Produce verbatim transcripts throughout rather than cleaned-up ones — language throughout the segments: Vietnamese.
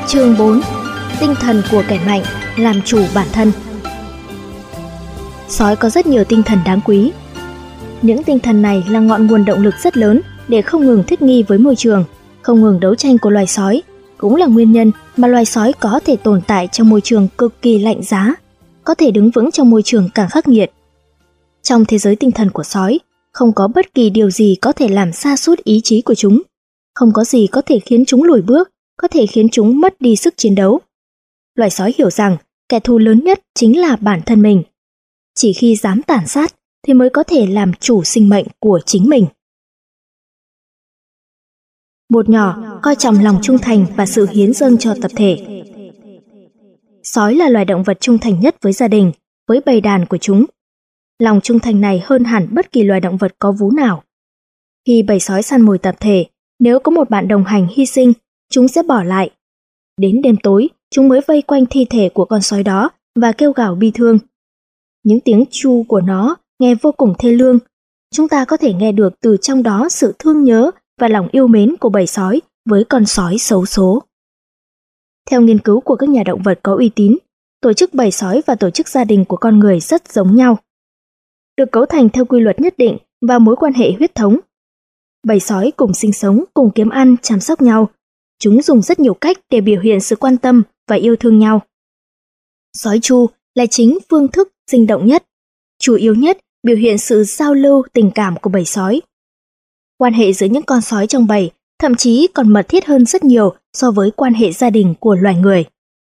Chương bốn. Tinh thần của kẻ mạnh, làm chủ bản thân. Sói có rất nhiều tinh thần đáng quý. Những tinh thần này là ngọn nguồn động lực rất lớn để không ngừng thích nghi với môi trường, không ngừng đấu tranh của loài sói, cũng là nguyên nhân mà loài sói có thể tồn tại trong môi trường cực kỳ lạnh giá, có thể đứng vững trong môi trường càng khắc nghiệt. Trong thế giới tinh thần của sói, không có bất kỳ điều gì có thể làm sa sút ý chí của chúng, không có gì có thể khiến chúng lùi bước, có thể khiến chúng mất đi sức chiến đấu. Loài sói hiểu rằng kẻ thù lớn nhất chính là bản thân mình. Chỉ khi dám tàn sát thì mới có thể làm chủ sinh mệnh của chính mình. Một nhỏ coi trọng lòng trung thành và sự hiến dâng cho tập thể. Sói là loài động vật trung thành nhất với gia đình, với bầy đàn của chúng. Lòng trung thành này hơn hẳn bất kỳ loài động vật có vú nào. Khi bầy sói săn mồi tập thể, nếu có một bạn đồng hành hy sinh, chúng sẽ bỏ lại. Đến đêm tối, chúng mới vây quanh thi thể của con sói đó và kêu gào bi thương. Những tiếng tru của nó nghe vô cùng thê lương. Chúng ta có thể nghe được từ trong đó sự thương nhớ và lòng yêu mến của bầy sói với con sói xấu số. Theo nghiên cứu của các nhà động vật có uy tín, tổ chức bầy sói và tổ chức gia đình của con người rất giống nhau, được cấu thành theo quy luật nhất định và mối quan hệ huyết thống. Bầy sói cùng sinh sống, cùng kiếm ăn, chăm sóc nhau. Chúng dùng rất nhiều cách để biểu hiện sự quan tâm và yêu thương nhau. Sói tru là chính phương thức sinh động nhất, chủ yếu nhất biểu hiện sự giao lưu tình cảm của bầy sói. Quan hệ giữa những con sói trong bầy thậm chí còn mật thiết hơn rất nhiều so với quan hệ gia đình của loài người.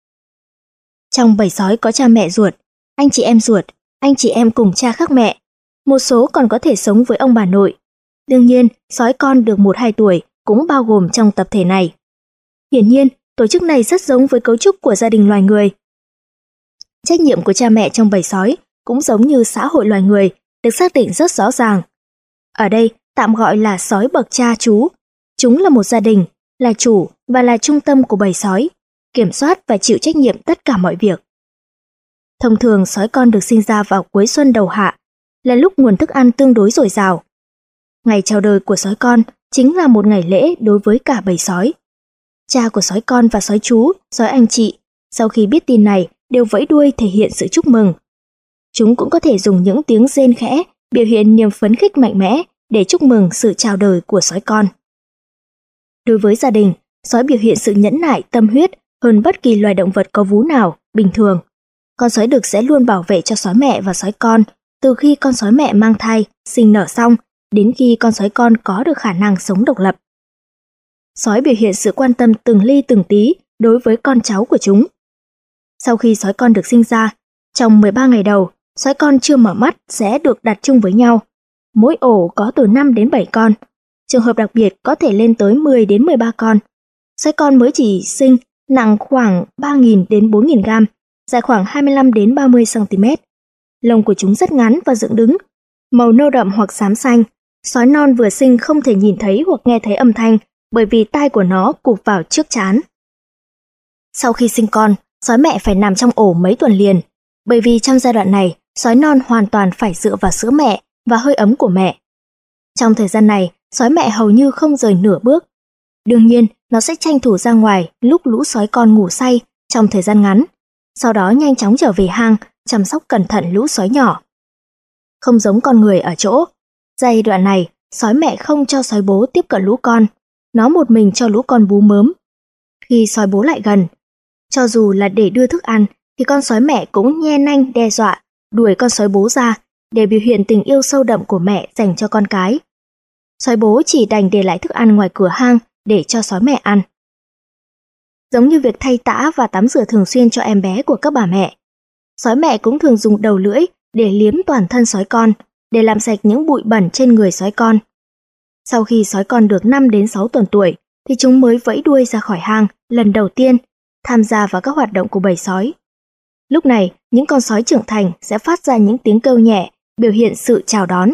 Trong bầy sói có cha mẹ ruột, anh chị em ruột, anh chị em cùng cha khác mẹ. Một số còn có thể sống với ông bà nội. Đương nhiên, sói con được một hai tuổi cũng bao gồm trong tập thể này. Hiển nhiên, tổ chức này rất giống với cấu trúc của gia đình loài người. Trách nhiệm của cha mẹ trong bầy sói cũng giống như xã hội loài người, được xác định rất rõ ràng. Ở đây, tạm gọi là sói bậc cha chú. Chúng là một gia đình, là chủ và là trung tâm của bầy sói, kiểm soát và chịu trách nhiệm tất cả mọi việc. Thông thường sói con được sinh ra vào cuối xuân đầu hạ, là lúc nguồn thức ăn tương đối dồi dào. Ngày chào đời của sói con chính là một ngày lễ đối với cả bầy sói. Cha của sói con và sói chú, sói anh chị, sau khi biết tin này đều vẫy đuôi thể hiện sự chúc mừng. Chúng cũng có thể dùng những tiếng rên khẽ biểu hiện niềm phấn khích mạnh mẽ để chúc mừng sự chào đời của sói con. Đối với gia đình, sói biểu hiện sự nhẫn nại tâm huyết hơn bất kỳ loài động vật có vú nào bình thường. Con sói đực sẽ luôn bảo vệ cho sói mẹ và sói con từ khi con sói mẹ mang thai, sinh nở xong đến khi con sói con có được khả năng sống độc lập. Sói biểu hiện sự quan tâm từng ly từng tí đối với con cháu của chúng. Sau khi sói con được sinh ra, trong mười ba ngày đầu, sói con chưa mở mắt sẽ được đặt chung với nhau. Mỗi ổ có từ năm đến bảy con. Trường hợp đặc biệt có thể lên tới mười đến mười ba con. Sói con mới chỉ sinh, nặng khoảng ba nghìn đến bốn nghìn gam, dài khoảng hai mươi lăm đến ba mươi xăng-ti-mét. Lông của chúng rất ngắn và dựng đứng, màu nâu đậm hoặc xám xanh. Sói non vừa sinh không thể nhìn thấy hoặc nghe thấy âm thanh bởi vì tai của nó cụp vào trước trán. Sau khi sinh con, sói mẹ phải nằm trong ổ mấy tuần liền, bởi vì trong giai đoạn này, sói non hoàn toàn phải dựa vào sữa mẹ và hơi ấm của mẹ. Trong thời gian này, sói mẹ hầu như không rời nửa bước. Đương nhiên, nó sẽ tranh thủ ra ngoài lúc lũ sói con ngủ say trong thời gian ngắn, sau đó nhanh chóng trở về hang, chăm sóc cẩn thận lũ sói nhỏ. Không giống con người ở chỗ, giai đoạn này, sói mẹ không cho sói bố tiếp cận lũ con, nó một mình cho lũ con bú mớm. Khi sói bố lại gần, cho dù là để đưa thức ăn, thì con sói mẹ cũng nhe nanh đe dọa, đuổi con sói bố ra để biểu hiện tình yêu sâu đậm của mẹ dành cho con cái. Sói bố chỉ đành để lại thức ăn ngoài cửa hang để cho sói mẹ ăn. Giống như việc thay tã và tắm rửa thường xuyên cho em bé của các bà mẹ, sói mẹ cũng thường dùng đầu lưỡi để liếm toàn thân sói con, để làm sạch những bụi bẩn trên người sói con. Sau khi sói con được năm đến sáu tuần tuổi, thì chúng mới vẫy đuôi ra khỏi hang lần đầu tiên, tham gia vào các hoạt động của bầy sói. Lúc này, những con sói trưởng thành sẽ phát ra những tiếng kêu nhẹ, biểu hiện sự chào đón.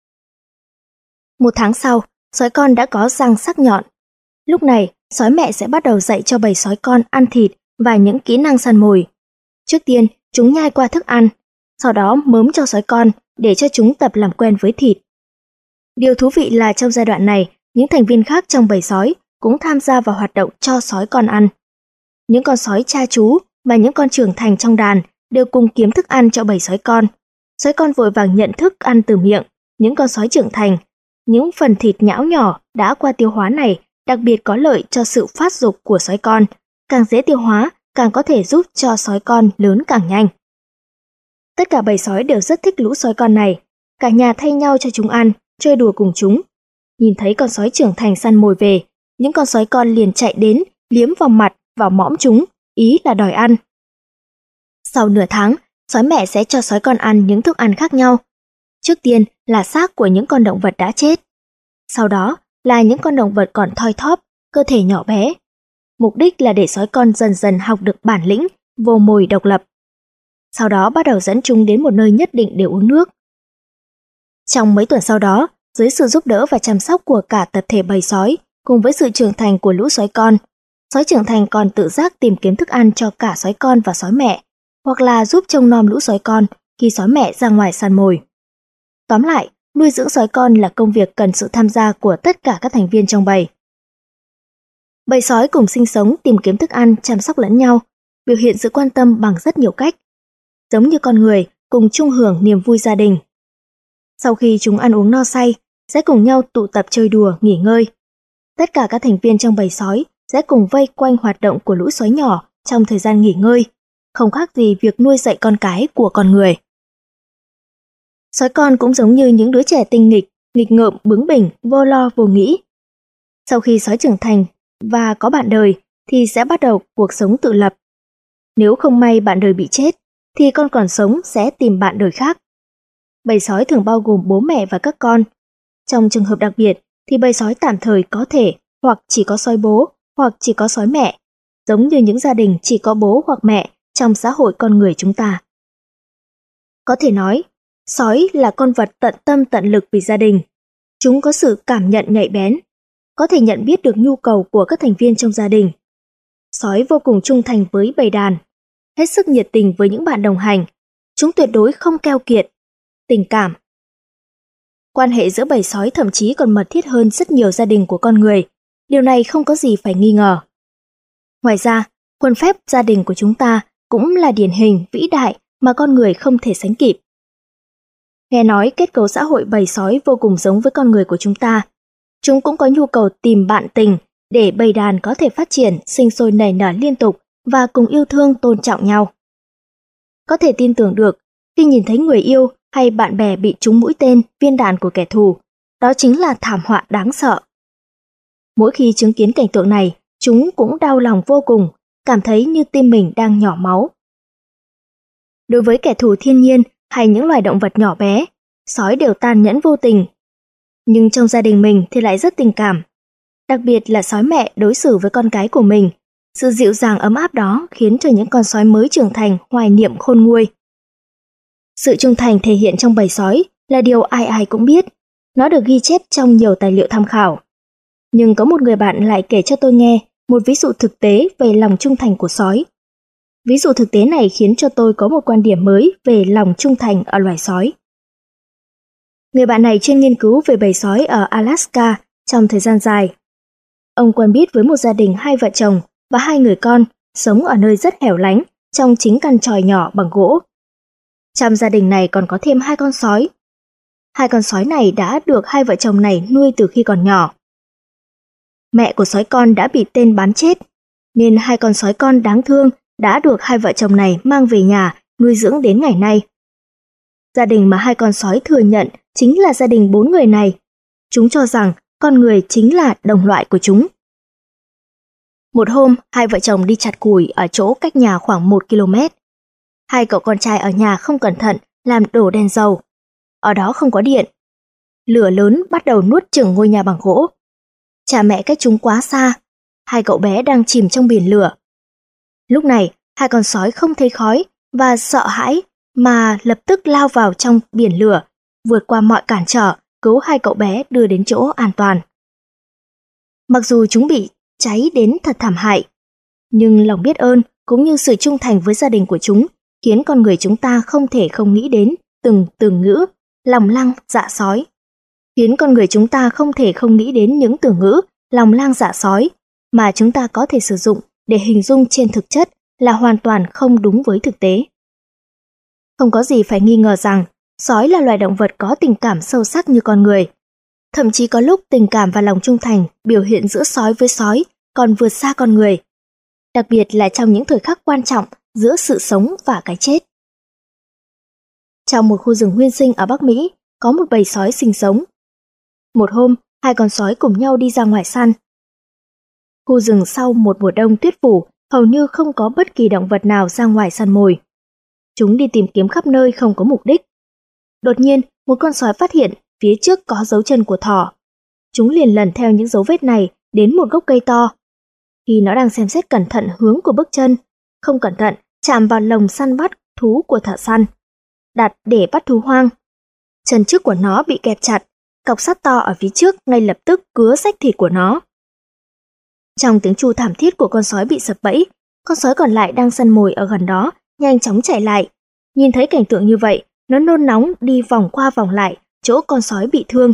Một tháng sau, sói con đã có răng sắc nhọn. Lúc này, sói mẹ sẽ bắt đầu dạy cho bầy sói con ăn thịt và những kỹ năng săn mồi. Trước tiên, chúng nhai qua thức ăn, sau đó mớm cho sói con để cho chúng tập làm quen với thịt. Điều thú vị là trong giai đoạn này, những thành viên khác trong bầy sói cũng tham gia vào hoạt động cho sói con ăn. Những con sói cha chú và những con trưởng thành trong đàn đều cùng kiếm thức ăn cho bầy sói con. Sói con vội vàng nhận thức ăn từ miệng những con sói trưởng thành. Những phần thịt nhão nhỏ đã qua tiêu hóa này đặc biệt có lợi cho sự phát dục của sói con. Càng dễ tiêu hóa, càng có thể giúp cho sói con lớn càng nhanh. Tất cả bầy sói đều rất thích lũ sói con này. Cả nhà thay nhau cho chúng ăn, chơi đùa cùng chúng. Nhìn thấy con sói trưởng thành săn mồi về, những con sói con liền chạy đến, liếm vào mặt, vào mõm chúng, ý là đòi ăn. Sau nửa tháng, sói mẹ sẽ cho sói con ăn những thức ăn khác nhau. Trước tiên là xác của những con động vật đã chết. Sau đó là những con động vật còn thoi thóp, cơ thể nhỏ bé. Mục đích là để sói con dần dần học được bản lĩnh, vồ mồi độc lập. Sau đó bắt đầu dẫn chúng đến một nơi nhất định để uống nước. Trong mấy tuần sau đó, dưới sự giúp đỡ và chăm sóc của cả tập thể bầy sói, cùng với sự trưởng thành của lũ sói con, sói trưởng thành còn tự giác tìm kiếm thức ăn cho cả sói con và sói mẹ, hoặc là giúp trông nom lũ sói con khi sói mẹ ra ngoài săn mồi. Tóm lại, nuôi dưỡng sói con là công việc cần sự tham gia của tất cả các thành viên trong bầy. Bầy sói cùng sinh sống, tìm kiếm thức ăn, chăm sóc lẫn nhau, biểu hiện sự quan tâm bằng rất nhiều cách. Giống như con người, cùng chung hưởng niềm vui gia đình. Sau khi chúng ăn uống no say, sẽ cùng nhau tụ tập chơi đùa, nghỉ ngơi. Tất cả các thành viên trong bầy sói sẽ cùng vây quanh hoạt động của lũ sói nhỏ trong thời gian nghỉ ngơi, không khác gì việc nuôi dạy con cái của con người. Sói con cũng giống như những đứa trẻ tinh nghịch, nghịch ngợm, bướng bỉnh, vô lo vô nghĩ. Sau khi sói trưởng thành và có bạn đời thì sẽ bắt đầu cuộc sống tự lập. Nếu không may bạn đời bị chết, thì con còn sống sẽ tìm bạn đời khác. Bầy sói thường bao gồm bố mẹ và các con. Trong trường hợp đặc biệt thì bầy sói tạm thời có thể hoặc chỉ có sói bố hoặc chỉ có sói mẹ, giống như những gia đình chỉ có bố hoặc mẹ trong xã hội con người chúng ta. Có thể nói, sói là con vật tận tâm tận lực vì gia đình. Chúng có sự cảm nhận nhạy bén, có thể nhận biết được nhu cầu của các thành viên trong gia đình. Sói vô cùng trung thành với bầy đàn, hết sức nhiệt tình với những bạn đồng hành. Chúng tuyệt đối không keo kiệt, tình cảm. Quan hệ giữa bầy sói thậm chí còn mật thiết hơn rất nhiều gia đình của con người. Điều này không có gì phải nghi ngờ. Ngoài ra, khuôn phép gia đình của chúng ta cũng là điển hình vĩ đại mà con người không thể sánh kịp. Nghe nói kết cấu xã hội bầy sói vô cùng giống với con người của chúng ta. Chúng cũng có nhu cầu tìm bạn tình để bầy đàn có thể phát triển, sinh sôi nảy nở liên tục và cùng yêu thương tôn trọng nhau. Có thể tin tưởng được, khi nhìn thấy người yêu hay bạn bè bị trúng mũi tên, viên đạn của kẻ thù, đó chính là thảm họa đáng sợ. Mỗi khi chứng kiến cảnh tượng này, chúng cũng đau lòng vô cùng, cảm thấy như tim mình đang nhỏ máu. Đối với kẻ thù thiên nhiên hay những loài động vật nhỏ bé, sói đều tàn nhẫn vô tình. Nhưng trong gia đình mình thì lại rất tình cảm. Đặc biệt là sói mẹ đối xử với con cái của mình, sự dịu dàng ấm áp đó khiến cho những con sói mới trưởng thành hoài niệm khôn nguôi. Sự trung thành thể hiện trong bầy sói là điều ai ai cũng biết, nó được ghi chép trong nhiều tài liệu tham khảo. Nhưng có một người bạn lại kể cho tôi nghe một ví dụ thực tế về lòng trung thành của sói. Ví dụ thực tế này khiến cho tôi có một quan điểm mới về lòng trung thành ở loài sói. Người bạn này chuyên nghiên cứu về bầy sói ở Alaska trong thời gian dài. Ông quen biết với một gia đình hai vợ chồng và hai người con sống ở nơi rất hẻo lánh trong chính căn chòi nhỏ bằng gỗ. Trong gia đình này còn có thêm hai con sói. Hai con sói này đã được hai vợ chồng này nuôi từ khi còn nhỏ. Mẹ của sói con đã bị tên bắn chết, nên hai con sói con đáng thương đã được hai vợ chồng này mang về nhà nuôi dưỡng đến ngày nay. Gia đình mà hai con sói thừa nhận chính là gia đình bốn người này. Chúng cho rằng con người chính là đồng loại của chúng. Một hôm, hai vợ chồng đi chặt củi ở chỗ cách nhà khoảng một ki lô mét. Hai cậu con trai ở nhà không cẩn thận làm đổ đèn dầu. Ở đó không có điện. Lửa lớn bắt đầu nuốt chửng ngôi nhà bằng gỗ. Cha mẹ cách chúng quá xa, hai cậu bé đang chìm trong biển lửa. Lúc này, hai con sói không thấy khói và sợ hãi mà lập tức lao vào trong biển lửa, vượt qua mọi cản trở, cứu hai cậu bé đưa đến chỗ an toàn. Mặc dù chúng bị cháy đến thật thảm hại, nhưng lòng biết ơn cũng như sự trung thành với gia đình của chúng khiến con người chúng ta không thể không nghĩ đến từng từ ngữ lòng lang dạ sói. Khiến con người chúng ta không thể không nghĩ đến những từ ngữ lòng lang dạ sói mà chúng ta có thể sử dụng để hình dung trên thực chất là hoàn toàn không đúng với thực tế. Không có gì phải nghi ngờ rằng sói là loài động vật có tình cảm sâu sắc như con người. Thậm chí có lúc tình cảm và lòng trung thành biểu hiện giữa sói với sói còn vượt xa con người. Đặc biệt là trong những thời khắc quan trọng giữa sự sống và cái chết. Trong một khu rừng nguyên sinh ở Bắc Mỹ, có một bầy sói sinh sống. Một hôm, hai con sói cùng nhau đi ra ngoài săn. Khu rừng sau một mùa đông tuyết phủ, hầu như không có bất kỳ động vật nào ra ngoài săn mồi. Chúng đi tìm kiếm khắp nơi không có mục đích. Đột nhiên, một con sói phát hiện phía trước có dấu chân của thỏ. Chúng liền lần theo những dấu vết này đến một gốc cây to. Khi nó đang xem xét cẩn thận hướng của bước chân, không cẩn thận chạm vào lồng săn bắt thú của thợ săn, đặt để bắt thú hoang. Chân trước của nó bị kẹp chặt, cọc sắt to ở phía trước ngay lập tức cứa rách thịt của nó. Trong tiếng tru thảm thiết của con sói bị sập bẫy, con sói còn lại đang săn mồi ở gần đó nhanh chóng chạy lại. Nhìn thấy cảnh tượng như vậy, nó nôn nóng đi vòng qua vòng lại chỗ con sói bị thương.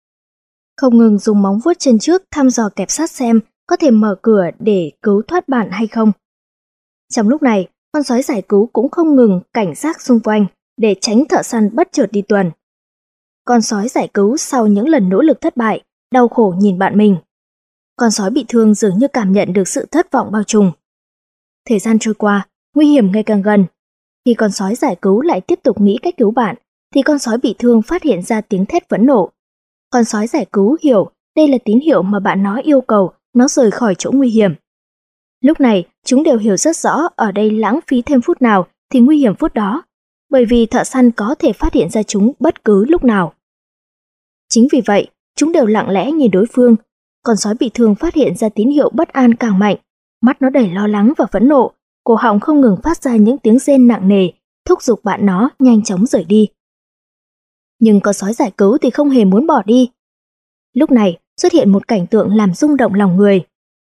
Không ngừng dùng móng vuốt chân trước thăm dò kẹp sắt xem có thể mở cửa để cứu thoát bạn hay không. Trong lúc này, con sói giải cứu cũng không ngừng cảnh giác xung quanh để tránh thợ săn bất chợt đi tuần. Con sói giải cứu sau những lần nỗ lực thất bại, đau khổ nhìn bạn mình. Con sói bị thương dường như cảm nhận được sự thất vọng bao trùm. Thời gian trôi qua, nguy hiểm ngày càng gần. Khi con sói giải cứu lại tiếp tục nghĩ cách cứu bạn, thì con sói bị thương phát hiện ra tiếng thét phẫn nộ. Con sói giải cứu hiểu đây là tín hiệu mà bạn nó yêu cầu nó rời khỏi chỗ nguy hiểm. Lúc này, chúng đều hiểu rất rõ ở đây lãng phí thêm phút nào thì nguy hiểm phút đó, bởi vì thợ săn có thể phát hiện ra chúng bất cứ lúc nào. Chính vì vậy, chúng đều lặng lẽ nhìn đối phương. Con sói bị thương phát hiện ra tín hiệu bất an càng mạnh, mắt nó đầy lo lắng và phẫn nộ, cổ họng không ngừng phát ra những tiếng rên nặng nề, thúc giục bạn nó nhanh chóng rời đi. Nhưng con sói giải cứu thì không hề muốn bỏ đi. Lúc này xuất hiện một cảnh tượng làm rung động lòng người.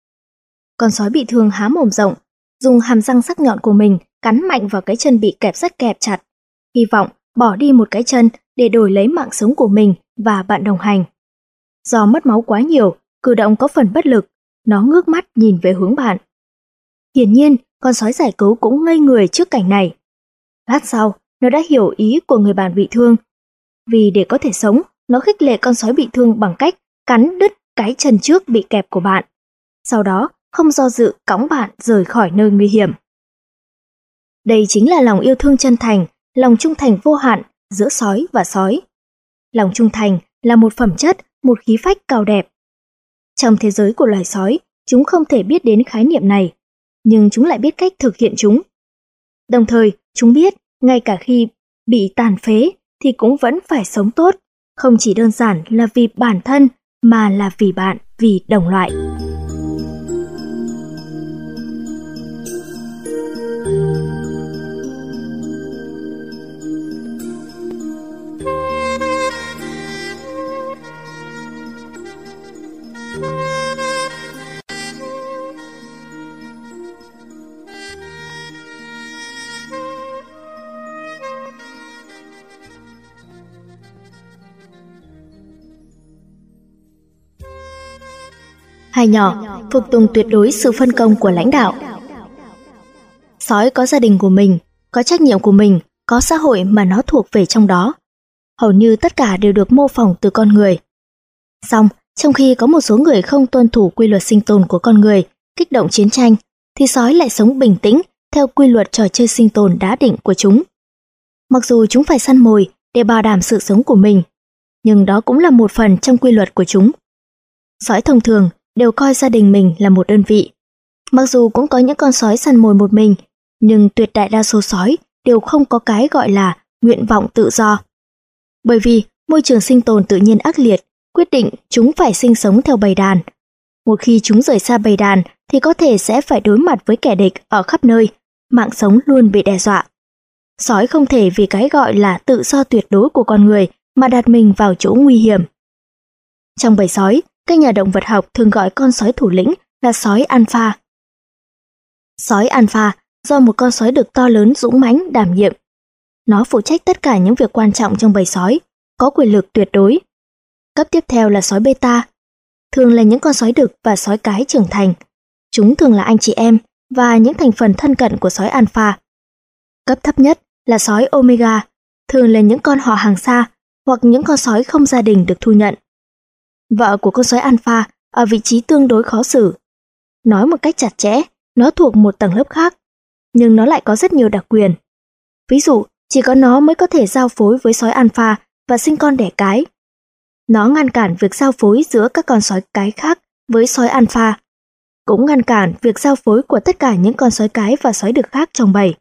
Con sói bị thương há mồm rộng, dùng hàm răng sắc nhọn của mình cắn mạnh vào cái chân bị kẹp sắt kẹp chặt, hy vọng bỏ đi một cái chân để đổi lấy mạng sống của mình và bạn đồng hành. Do mất máu quá nhiều, cử động có phần bất lực, nó ngước mắt nhìn về hướng bạn. Hiển nhiên, con sói giải cứu cũng ngây người trước cảnh này. Lát sau, nó đã hiểu ý của người bạn bị thương. Vì để có thể sống, nó khích lệ con sói bị thương bằng cách cắn đứt cái chân trước bị kẹp của bạn. Sau đó, không do dự cõng bạn rời khỏi nơi nguy hiểm. Đây chính là lòng yêu thương chân thành, lòng trung thành vô hạn giữa sói và sói. Lòng trung thành là một phẩm chất, một khí phách cao đẹp. Trong thế giới của loài sói, chúng không thể biết đến khái niệm này, nhưng chúng lại biết cách thực hiện chúng. Đồng thời, chúng biết, ngay cả khi bị tàn phế thì cũng vẫn phải sống tốt, không chỉ đơn giản là vì bản thân mà là vì bạn, vì đồng loại. Hai nhỏ, phục tùng tuyệt đối sự phân công của lãnh đạo. Sói có gia đình của mình, có trách nhiệm của mình, có xã hội mà nó thuộc về trong đó. Hầu như tất cả đều được mô phỏng từ con người. Song, trong khi có một số người không tuân thủ quy luật sinh tồn của con người, kích động chiến tranh, thì sói lại sống bình tĩnh theo quy luật trò chơi sinh tồn đã định của chúng. Mặc dù chúng phải săn mồi để bảo đảm sự sống của mình, nhưng đó cũng là một phần trong quy luật của chúng. Sói thông thường đều coi gia đình mình là một đơn vị. Mặc dù cũng có những con sói săn mồi một mình, nhưng tuyệt đại đa số sói đều không có cái gọi là nguyện vọng tự do. Bởi vì môi trường sinh tồn tự nhiên ác liệt, quyết định chúng phải sinh sống theo bầy đàn. Một khi chúng rời xa bầy đàn thì có thể sẽ phải đối mặt với kẻ địch ở khắp nơi, mạng sống luôn bị đe dọa. Sói không thể vì cái gọi là tự do tuyệt đối của con người mà đặt mình vào chỗ nguy hiểm. Trong bầy sói, các nhà động vật học thường gọi con sói thủ lĩnh là sói alpha. Sói alpha do một con sói đực to lớn dũng mãnh đảm nhiệm. Nó phụ trách tất cả những việc quan trọng trong bầy sói, có quyền lực tuyệt đối. Cấp tiếp theo là sói beta, thường là những con sói đực và sói cái trưởng thành. Chúng thường là anh chị em, và những thành phần thân cận của sói alpha. Cấp thấp nhất là sói omega, thường là những con họ hàng xa hoặc những con sói không gia đình được thu nhận. Vợ của con sói alpha ở vị trí tương đối khó xử. Nói một cách chặt chẽ, nó thuộc một tầng lớp khác, nhưng nó lại có rất nhiều đặc quyền. Ví dụ, chỉ có nó mới có thể giao phối với sói alpha và sinh con đẻ cái. Nó ngăn cản việc giao phối giữa các con sói cái khác với sói alpha, cũng ngăn cản việc giao phối của tất cả những con sói cái và sói đực khác trong bầy.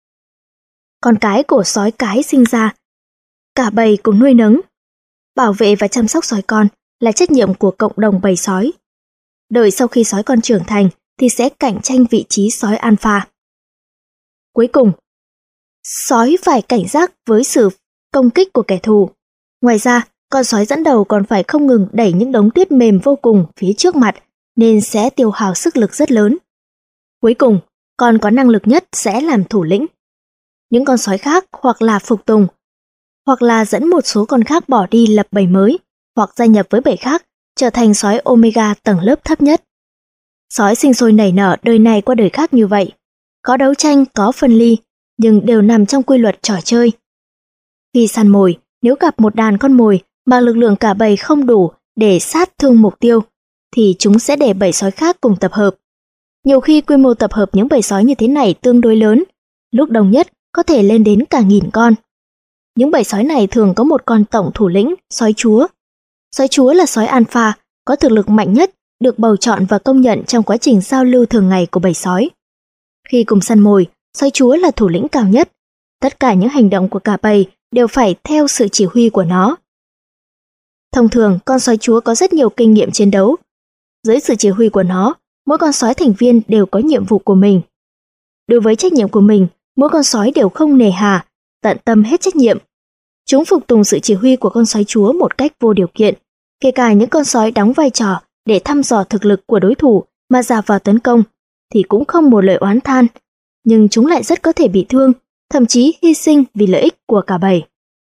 Con cái của sói cái sinh ra, cả bầy cùng nuôi nấng. Bảo vệ và chăm sóc sói con là trách nhiệm của cộng đồng bầy sói. Đợi sau khi sói con trưởng thành thì sẽ cạnh tranh vị trí sói alpha. Cuối cùng, sói phải cảnh giác với sự công kích của kẻ thù. Ngoài ra, con sói dẫn đầu còn phải không ngừng đẩy những đống tuyết mềm vô cùng phía trước mặt, nên sẽ tiêu hao sức lực rất lớn. Cuối cùng, con có năng lực nhất sẽ làm thủ lĩnh. Những con sói khác hoặc là phục tùng, hoặc là dẫn một số con khác bỏ đi lập bầy mới, hoặc gia nhập với bầy khác, trở thành sói omega tầng lớp thấp nhất. Sói sinh sôi nảy nở đời này qua đời khác như vậy. Có đấu tranh, có phân ly, nhưng đều nằm trong quy luật trò chơi. Khi săn mồi, nếu gặp một đàn con mồi mà lực lượng cả bầy không đủ để sát thương mục tiêu, thì chúng sẽ để bầy sói khác cùng tập hợp. Nhiều khi quy mô tập hợp những bầy sói như thế này tương đối lớn, lúc đông nhất có thể lên đến cả nghìn con. Những bầy sói này thường có một con tổng thủ lĩnh, sói chúa. Sói chúa là sói alpha, có thực lực mạnh nhất, được bầu chọn và công nhận trong quá trình giao lưu thường ngày của bầy sói. Khi cùng săn mồi, sói chúa là thủ lĩnh cao nhất. Tất cả những hành động của cả bầy đều phải theo sự chỉ huy của nó. Thông thường, con sói chúa có rất nhiều kinh nghiệm chiến đấu. Dưới sự chỉ huy của nó, mỗi con sói thành viên đều có nhiệm vụ của mình. Đối với trách nhiệm của mình, mỗi con sói đều không nề hà, tận tâm hết trách nhiệm. Chúng phục tùng sự chỉ huy của con sói chúa một cách vô điều kiện, kể cả những con sói đóng vai trò để thăm dò thực lực của đối thủ mà dạt vào tấn công, thì cũng không một lời oán than, nhưng chúng lại rất có thể bị thương, thậm chí hy sinh vì lợi ích của cả bầy.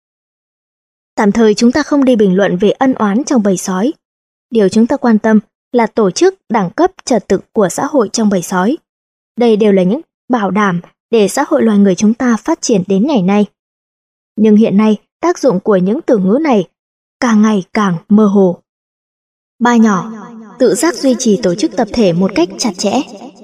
Tạm thời chúng ta không đi bình luận về ân oán trong bầy sói. Điều chúng ta quan tâm là tổ chức, đẳng cấp, trật tự của xã hội trong bầy sói. Đây đều là những bảo đảm để xã hội loài người chúng ta phát triển đến ngày nay. Nhưng hiện nay, tác dụng của những từ ngữ này càng ngày càng mơ hồ. Ba nhỏ, tự giác duy trì tổ chức tập thể một cách chặt chẽ.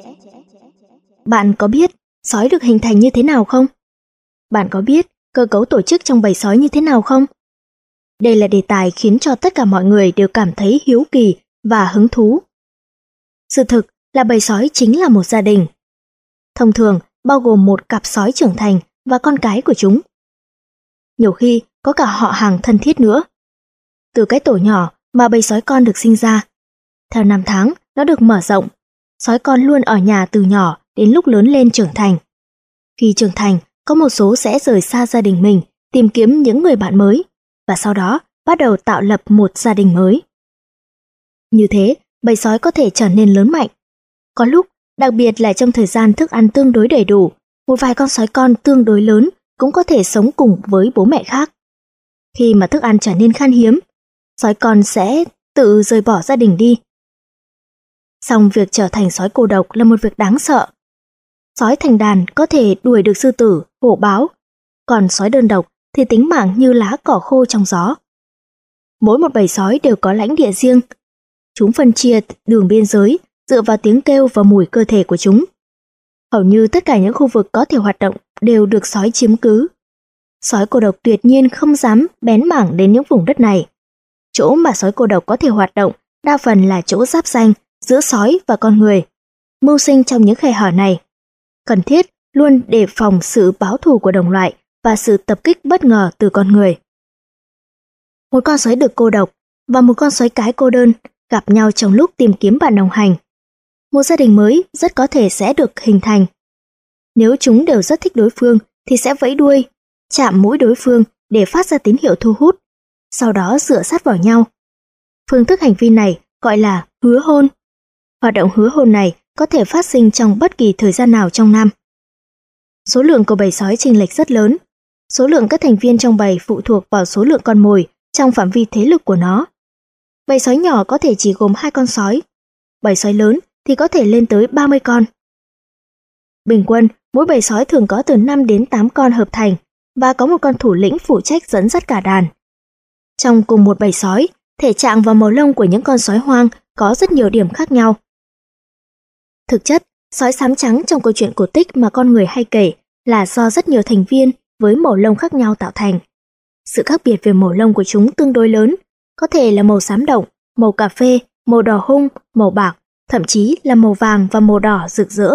Bạn có biết sói được hình thành như thế nào không? Bạn có biết cơ cấu tổ chức trong bầy sói như thế nào không? Đây là đề tài khiến cho tất cả mọi người đều cảm thấy hiếu kỳ và hứng thú. Sự thực là bầy sói chính là một gia đình. Thông thường bao gồm một cặp sói trưởng thành và con cái của chúng. Nhiều khi có cả họ hàng thân thiết nữa. Từ cái tổ nhỏ mà bầy sói con được sinh ra, theo năm tháng nó được mở rộng. Sói con luôn ở nhà từ nhỏ đến lúc lớn lên trưởng thành. Khi trưởng thành, có một số sẽ rời xa gia đình mình, tìm kiếm những người bạn mới, và sau đó bắt đầu tạo lập một gia đình mới. Như thế, bầy sói có thể trở nên lớn mạnh. Có lúc, đặc biệt là trong thời gian thức ăn tương đối đầy đủ, một vài con sói con tương đối lớn cũng có thể sống cùng với bố mẹ khác. Khi mà thức ăn trở nên khan hiếm, sói con sẽ tự rời bỏ gia đình đi. Song việc trở thành sói cô độc là một việc đáng sợ. Sói thành đàn có thể đuổi được sư tử, hổ báo, còn sói đơn độc thì tính mạng như lá cỏ khô trong gió. Mỗi một bầy sói đều có lãnh địa riêng. Chúng phân chia đường biên giới dựa vào tiếng kêu và mùi cơ thể của chúng. Hầu như tất cả những khu vực có thể hoạt động đều được sói chiếm cứ. Sói cô độc tuyệt nhiên không dám bén mảng đến những vùng đất này. Chỗ mà sói cô độc có thể hoạt động đa phần là chỗ giáp ranh giữa sói và con người. Mưu sinh trong những khe hở này, cần thiết luôn đề phòng sự báo thù của đồng loại và sự tập kích bất ngờ từ con người. Một con sói đực cô độc và một con sói cái cô đơn gặp nhau trong lúc tìm kiếm bạn đồng hành. Một gia đình mới rất có thể sẽ được hình thành. Nếu chúng đều rất thích đối phương thì sẽ vẫy đuôi, chạm mũi đối phương để phát ra tín hiệu thu hút, sau đó dựa sát vào nhau. Phương thức hành vi này gọi là hứa hôn. Hoạt động hứa hôn này có thể phát sinh trong bất kỳ thời gian nào trong năm. Số lượng của bầy sói chênh lệch rất lớn. Số lượng các thành viên trong bầy phụ thuộc vào số lượng con mồi trong phạm vi thế lực của nó. Bầy sói nhỏ có thể chỉ gồm hai con sói. Bầy sói lớn thì có thể lên tới ba mươi con. Bình quân, mỗi bầy sói thường có từ năm đến tám con hợp thành và có một con thủ lĩnh phụ trách dẫn dắt cả đàn. Trong cùng một bầy sói, thể trạng và màu lông của những con sói hoang có rất nhiều điểm khác nhau. Thực chất, sói xám trắng trong câu chuyện cổ tích mà con người hay kể là do rất nhiều thành viên với màu lông khác nhau tạo thành. Sự khác biệt về màu lông của chúng tương đối lớn, có thể là màu xám động, màu cà phê, màu đỏ hung, màu bạc, thậm chí là màu vàng và màu đỏ rực rỡ.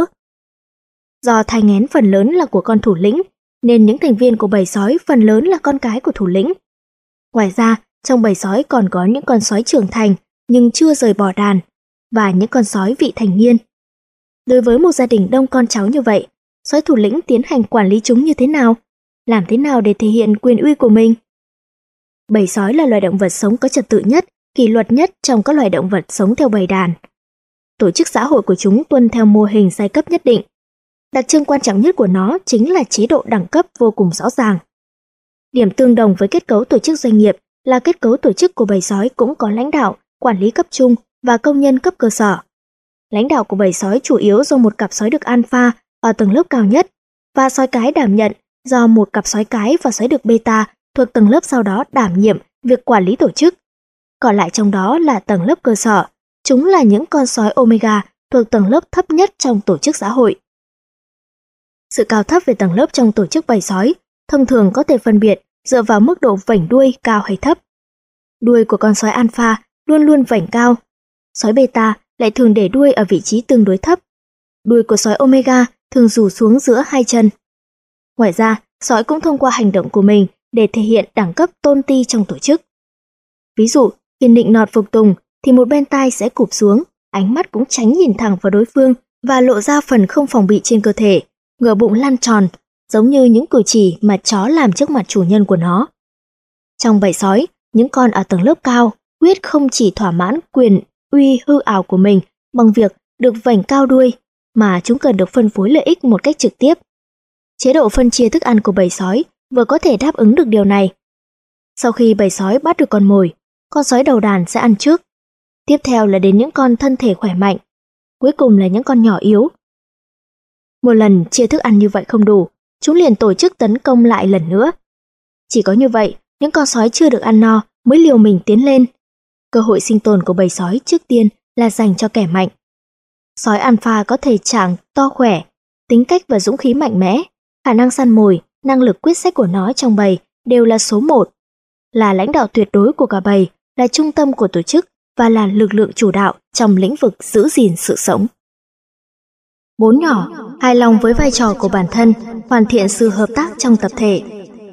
Do thai nghén phần lớn là của con thủ lĩnh, nên những thành viên của bầy sói phần lớn là con cái của thủ lĩnh. Ngoài ra, trong bầy sói còn có những con sói trưởng thành nhưng chưa rời bỏ đàn, và những con sói vị thành niên. Đối với một gia đình đông con cháu như vậy, sói thủ lĩnh tiến hành quản lý chúng như thế nào? Làm thế nào để thể hiện quyền uy của mình? Bầy sói là loài động vật sống có trật tự nhất, kỷ luật nhất trong các loài động vật sống theo bầy đàn. Tổ chức xã hội của chúng tuân theo mô hình giai cấp nhất định. Đặc trưng quan trọng nhất của nó chính là chế độ đẳng cấp vô cùng rõ ràng. Điểm tương đồng với kết cấu tổ chức doanh nghiệp là kết cấu tổ chức của bầy sói cũng có lãnh đạo, quản lý cấp trung và công nhân cấp cơ sở. Lãnh đạo của bầy sói chủ yếu do một cặp sói đực alpha ở tầng lớp cao nhất, và sói cái đảm nhận do một cặp sói cái và sói đực beta thuộc tầng lớp sau đó đảm nhiệm việc quản lý tổ chức. Còn lại trong đó là tầng lớp cơ sở, chúng là những con sói omega thuộc tầng lớp thấp nhất trong tổ chức xã hội. Sự cao thấp về tầng lớp trong tổ chức bầy sói thông thường có thể phân biệt dựa vào mức độ vảnh đuôi cao hay thấp. Đuôi của con sói alpha luôn luôn vảnh cao, sói beta lại thường để đuôi ở vị trí tương đối thấp. Đuôi của sói omega thường rủ xuống giữa hai chân. Ngoài ra, sói cũng thông qua hành động của mình để thể hiện đẳng cấp tôn ti trong tổ chức. Ví dụ, khi nịnh nọt phục tùng thì một bên tai sẽ cụp xuống, ánh mắt cũng tránh nhìn thẳng vào đối phương và lộ ra phần không phòng bị trên cơ thể, ngửa bụng lăn tròn, giống như những cử chỉ mà chó làm trước mặt chủ nhân của nó. Trong bầy sói, những con ở tầng lớp cao quyết không chỉ thỏa mãn quyền uy hư ảo của mình bằng việc được vảnh cao đuôi, mà chúng cần được phân phối lợi ích một cách trực tiếp. Chế độ phân chia thức ăn của bầy sói vừa có thể đáp ứng được điều này. Sau khi bầy sói bắt được con mồi, con sói đầu đàn sẽ ăn trước. Tiếp theo là đến những con thân thể khỏe mạnh, cuối cùng là những con nhỏ yếu. Một lần chia thức ăn như vậy không đủ, chúng liền tổ chức tấn công lại lần nữa. Chỉ có như vậy, những con sói chưa được ăn no mới liều mình tiến lên. Cơ hội sinh tồn của bầy sói trước tiên là dành cho kẻ mạnh. Sói alpha có thể trạng to khỏe, tính cách và dũng khí mạnh mẽ, khả năng săn mồi, năng lực quyết sách của nó trong bầy đều là số một. Là lãnh đạo tuyệt đối của cả bầy, là trung tâm của tổ chức và là lực lượng chủ đạo trong lĩnh vực giữ gìn sự sống. Bốn nhỏ, hài lòng với vai trò của bản thân, hoàn thiện sự hợp tác trong tập thể.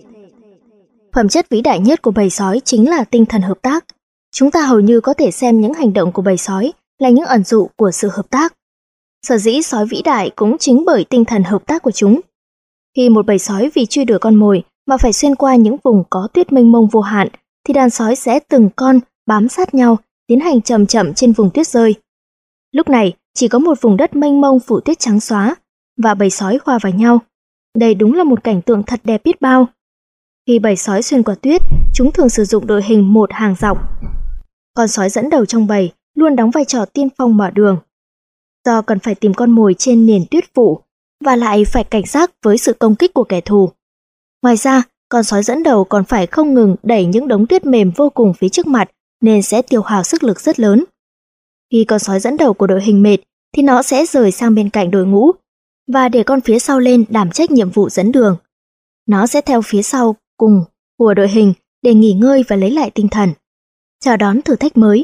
Phẩm chất vĩ đại nhất của bầy sói chính là tinh thần hợp tác. Chúng ta hầu như có thể xem những hành động của bầy sói là những ẩn dụ của sự hợp tác. Sở dĩ sói vĩ đại cũng chính bởi tinh thần hợp tác của chúng. Khi một bầy sói vì truy đuổi con mồi mà phải xuyên qua những vùng có tuyết mênh mông vô hạn, thì đàn sói sẽ từng con bám sát nhau, tiến hành chậm chậm trên vùng tuyết rơi. Lúc này, chỉ có một vùng đất mênh mông phủ tuyết trắng xóa, và bầy sói hòa vào nhau. Đây đúng là một cảnh tượng thật đẹp biết bao. Khi bầy sói xuyên qua tuyết, chúng thường sử dụng đội hình một hàng dọc. Con sói dẫn đầu trong bầy luôn đóng vai trò tiên phong mở đường. Do cần phải tìm con mồi trên nền tuyết phủ, và lại phải cảnh giác với sự công kích của kẻ thù. Ngoài ra, con sói dẫn đầu còn phải không ngừng đẩy những đống tuyết mềm vô cùng phía trước mặt, nên sẽ tiêu hao sức lực rất lớn. Khi con sói dẫn đầu của đội hình mệt, thì nó sẽ rời sang bên cạnh đội ngũ, và để con phía sau lên đảm trách nhiệm vụ dẫn đường. Nó sẽ theo phía sau cùng của đội hình để nghỉ ngơi và lấy lại tinh thần, chào đón thử thách mới.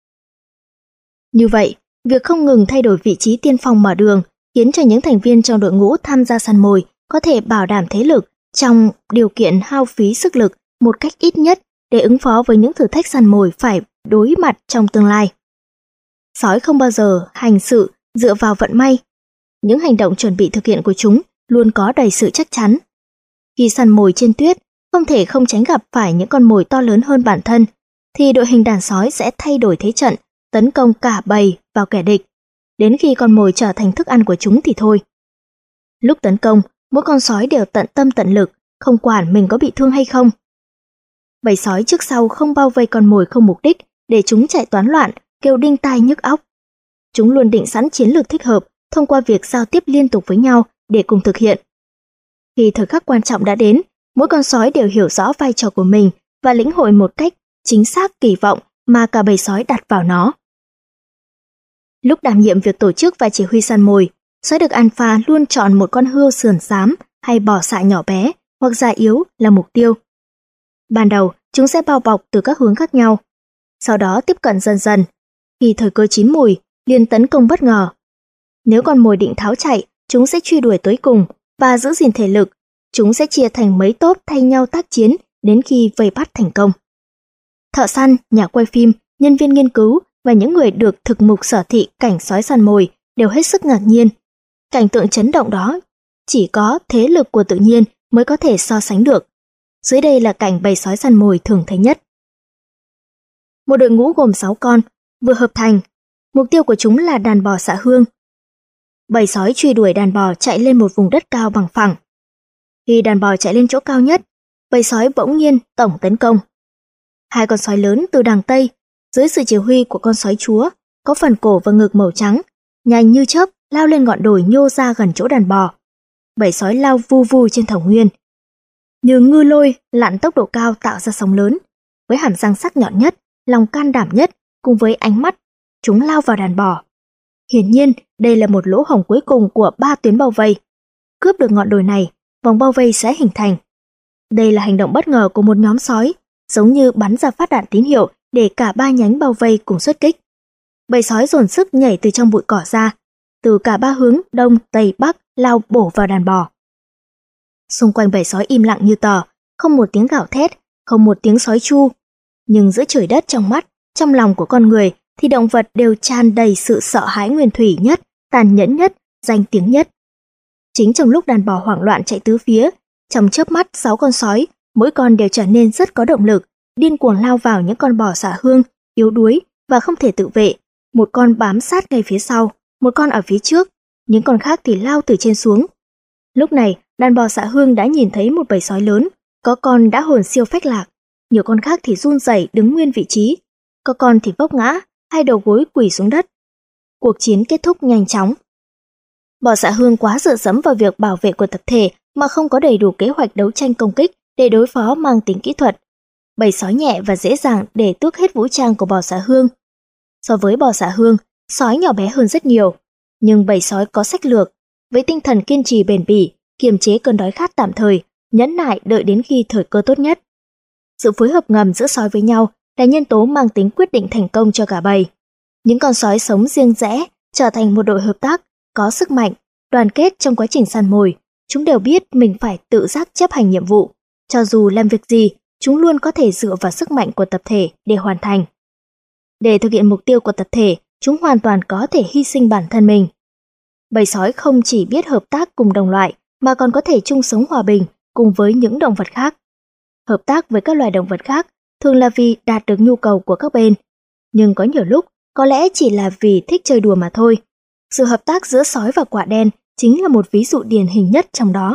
Như vậy, việc không ngừng thay đổi vị trí tiên phong mở đường khiến cho những thành viên trong đội ngũ tham gia săn mồi có thể bảo đảm thế lực trong điều kiện hao phí sức lực một cách ít nhất để ứng phó với những thử thách săn mồi phải đối mặt trong tương lai. Sói không bao giờ hành sự dựa vào vận may. Những hành động chuẩn bị thực hiện của chúng luôn có đầy sự chắc chắn. Khi săn mồi trên tuyết, không thể không tránh gặp phải những con mồi to lớn hơn bản thân, thì đội hình đàn sói sẽ thay đổi thế trận, tấn công cả bầy vào kẻ địch, đến khi con mồi trở thành thức ăn của chúng thì thôi. Lúc tấn công, mỗi con sói đều tận tâm tận lực, không quản mình có bị thương hay không. Bầy sói trước sau không bao vây con mồi không mục đích để chúng chạy toán loạn, kêu đinh tai nhức óc. Chúng luôn định sẵn chiến lược thích hợp thông qua việc giao tiếp liên tục với nhau để cùng thực hiện. Khi thời khắc quan trọng đã đến, mỗi con sói đều hiểu rõ vai trò của mình và lĩnh hội một cách chính xác kỳ vọng mà cả bầy sói đặt vào nó. Lúc đảm nhiệm việc tổ chức và chỉ huy săn mồi, sói đực alpha luôn chọn một con hươu sườn xám hay bò sại nhỏ bé hoặc già yếu là mục tiêu. Ban đầu, chúng sẽ bao bọc từ các hướng khác nhau, sau đó tiếp cận dần dần. Khi thời cơ chín mùi, liền tấn công bất ngờ. Nếu con mồi định tháo chạy, chúng sẽ truy đuổi tới cùng và giữ gìn thể lực. Chúng sẽ chia thành mấy tốp thay nhau tác chiến đến khi vây bắt thành công. Thợ săn, nhà quay phim, nhân viên nghiên cứu và những người được thực mục sở thị cảnh sói săn mồi đều hết sức ngạc nhiên. Cảnh tượng chấn động đó chỉ có thế lực của tự nhiên mới có thể so sánh được. Dưới đây là cảnh bầy sói săn mồi thường thấy nhất. Một đội ngũ gồm sáu con, vừa hợp thành. Mục tiêu của chúng là đàn bò xạ hương. Bầy sói truy đuổi đàn bò chạy lên một vùng đất cao bằng phẳng. Khi đàn bò chạy lên chỗ cao nhất, bầy sói bỗng nhiên tổng tấn công. Hai con sói lớn từ đằng Tây, dưới sự chỉ huy của con sói chúa, có phần cổ và ngực màu trắng, nhanh như chớp lao lên ngọn đồi nhô ra gần chỗ đàn bò. Bầy sói lao vu vu trên thảo nguyên. Như ngư lôi lặn tốc độ cao tạo ra sóng lớn, với hàm răng sắc nhọn nhất, lòng can đảm nhất, cùng với ánh mắt, chúng lao vào đàn bò. Hiển nhiên, đây là một lỗ hổng cuối cùng của ba tuyến bao vây. Cướp được ngọn đồi này, vòng bao vây sẽ hình thành. Đây là hành động bất ngờ của một nhóm sói, giống như bắn ra phát đạn tín hiệu để cả ba nhánh bao vây cùng xuất kích. Bầy sói dồn sức nhảy từ trong bụi cỏ ra, từ cả ba hướng đông, tây, bắc lao bổ vào đàn bò. Xung quanh bầy sói im lặng như tờ, không một tiếng gào thét, không một tiếng sói chu. Nhưng giữa trời đất trong mắt, trong lòng của con người thì động vật đều tràn đầy sự sợ hãi nguyên thủy nhất, tàn nhẫn nhất, danh tiếng nhất. Chính trong lúc đàn bò hoảng loạn chạy tứ phía, trong chớp mắt sáu con sói, mỗi con đều trở nên rất có động lực, điên cuồng lao vào những con bò xạ hương, yếu đuối và không thể tự vệ. Một con bám sát ngay phía sau, một con ở phía trước, những con khác thì lao từ trên xuống. Lúc này, đàn bò xạ hương đã nhìn thấy một bầy sói lớn, có con đã hồn siêu phách lạc, nhiều con khác thì run rẩy đứng nguyên vị trí, có con thì vấp ngã, hai đầu gối quỳ xuống đất. Cuộc chiến kết thúc nhanh chóng. Bò xạ hương quá dựa dẫm vào việc bảo vệ của tập thể mà không có đầy đủ kế hoạch đấu tranh công kích để đối phó mang tính kỹ thuật. Bầy sói nhẹ và dễ dàng để tước hết vũ trang của bò xạ hương. So với bò xạ hương, sói nhỏ bé hơn rất nhiều, nhưng bầy sói có sách lược, với tinh thần kiên trì bền bỉ, kiềm chế cơn đói khát tạm thời, nhẫn nại đợi đến khi thời cơ tốt nhất. Sự phối hợp ngầm giữa sói với nhau là nhân tố mang tính quyết định thành công cho cả bầy. Những con sói sống riêng rẽ trở thành một đội hợp tác, có sức mạnh, đoàn kết trong quá trình săn mồi. Chúng đều biết mình phải tự giác chấp hành nhiệm vụ. Cho dù làm việc gì, chúng luôn có thể dựa vào sức mạnh của tập thể để hoàn thành. Để thực hiện mục tiêu của tập thể, chúng hoàn toàn có thể hy sinh bản thân mình. Bầy sói không chỉ biết hợp tác cùng đồng loại, mà còn có thể chung sống hòa bình cùng với những động vật khác. Hợp tác với các loài động vật khác thường là vì đạt được nhu cầu của các bên, nhưng có nhiều lúc có lẽ chỉ là vì thích chơi đùa mà thôi. Sự hợp tác giữa sói và quạ đen chính là một ví dụ điển hình nhất trong đó.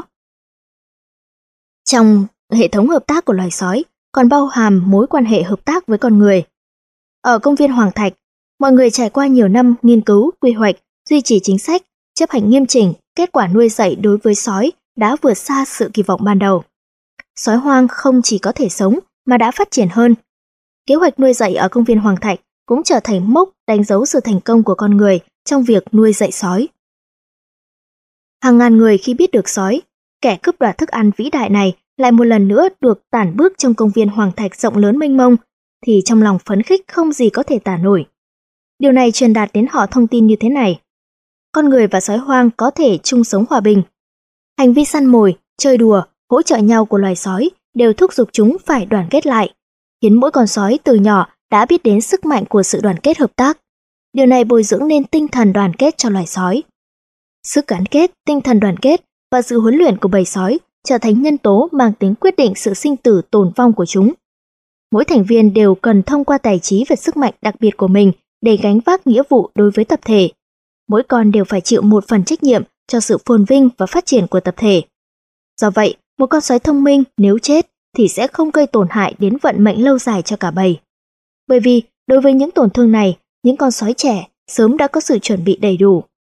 Trong hệ thống hợp tác của loài sói còn bao hàm mối quan hệ hợp tác với con người. Ở công viên Hoàng Thạch, mọi người trải qua nhiều năm nghiên cứu, quy hoạch, duy trì chính sách, chấp hành nghiêm chỉnh, kết quả nuôi dạy đối với sói đã vượt xa sự kỳ vọng ban đầu. Sói hoang không chỉ có thể sống mà đã phát triển hơn. Kế hoạch nuôi dạy ở công viên Hoàng Thạch cũng trở thành mốc đánh dấu sự thành công của con người trong việc nuôi dạy sói. Hàng ngàn người khi biết được sói, kẻ cướp đoạt thức ăn vĩ đại này lại một lần nữa được tản bước trong công viên Hoàng Thạch rộng lớn mênh mông, thì trong lòng phấn khích không gì có thể tả nổi. Điều này truyền đạt đến họ thông tin như thế này: con người và sói hoang có thể chung sống hòa bình. Hành vi săn mồi, chơi đùa, hỗ trợ nhau của loài sói đều thúc giục chúng phải đoàn kết lại, khiến mỗi con sói từ nhỏ đã biết đến sức mạnh của sự đoàn kết hợp tác. Điều này bồi dưỡng nên tinh thần đoàn kết cho loài sói. Sức gắn kết, tinh thần đoàn kết và sự huấn luyện của bầy sói trở thành nhân tố mang tính quyết định sự sinh tử tồn vong của chúng. Mỗi thành viên đều cần thông qua tài trí và sức mạnh đặc biệt của mình để gánh vác nghĩa vụ đối với tập thể. Mỗi con đều phải chịu một phần trách nhiệm cho sự phồn vinh và phát triển của tập thể. Do vậy, một con sói thông minh nếu chết thì sẽ không gây tổn hại đến vận mệnh lâu dài cho cả bầy. Bởi vì đối với những tổn thương này, những con sói trẻ sớm đã có sự chuẩn bị đầy đủ.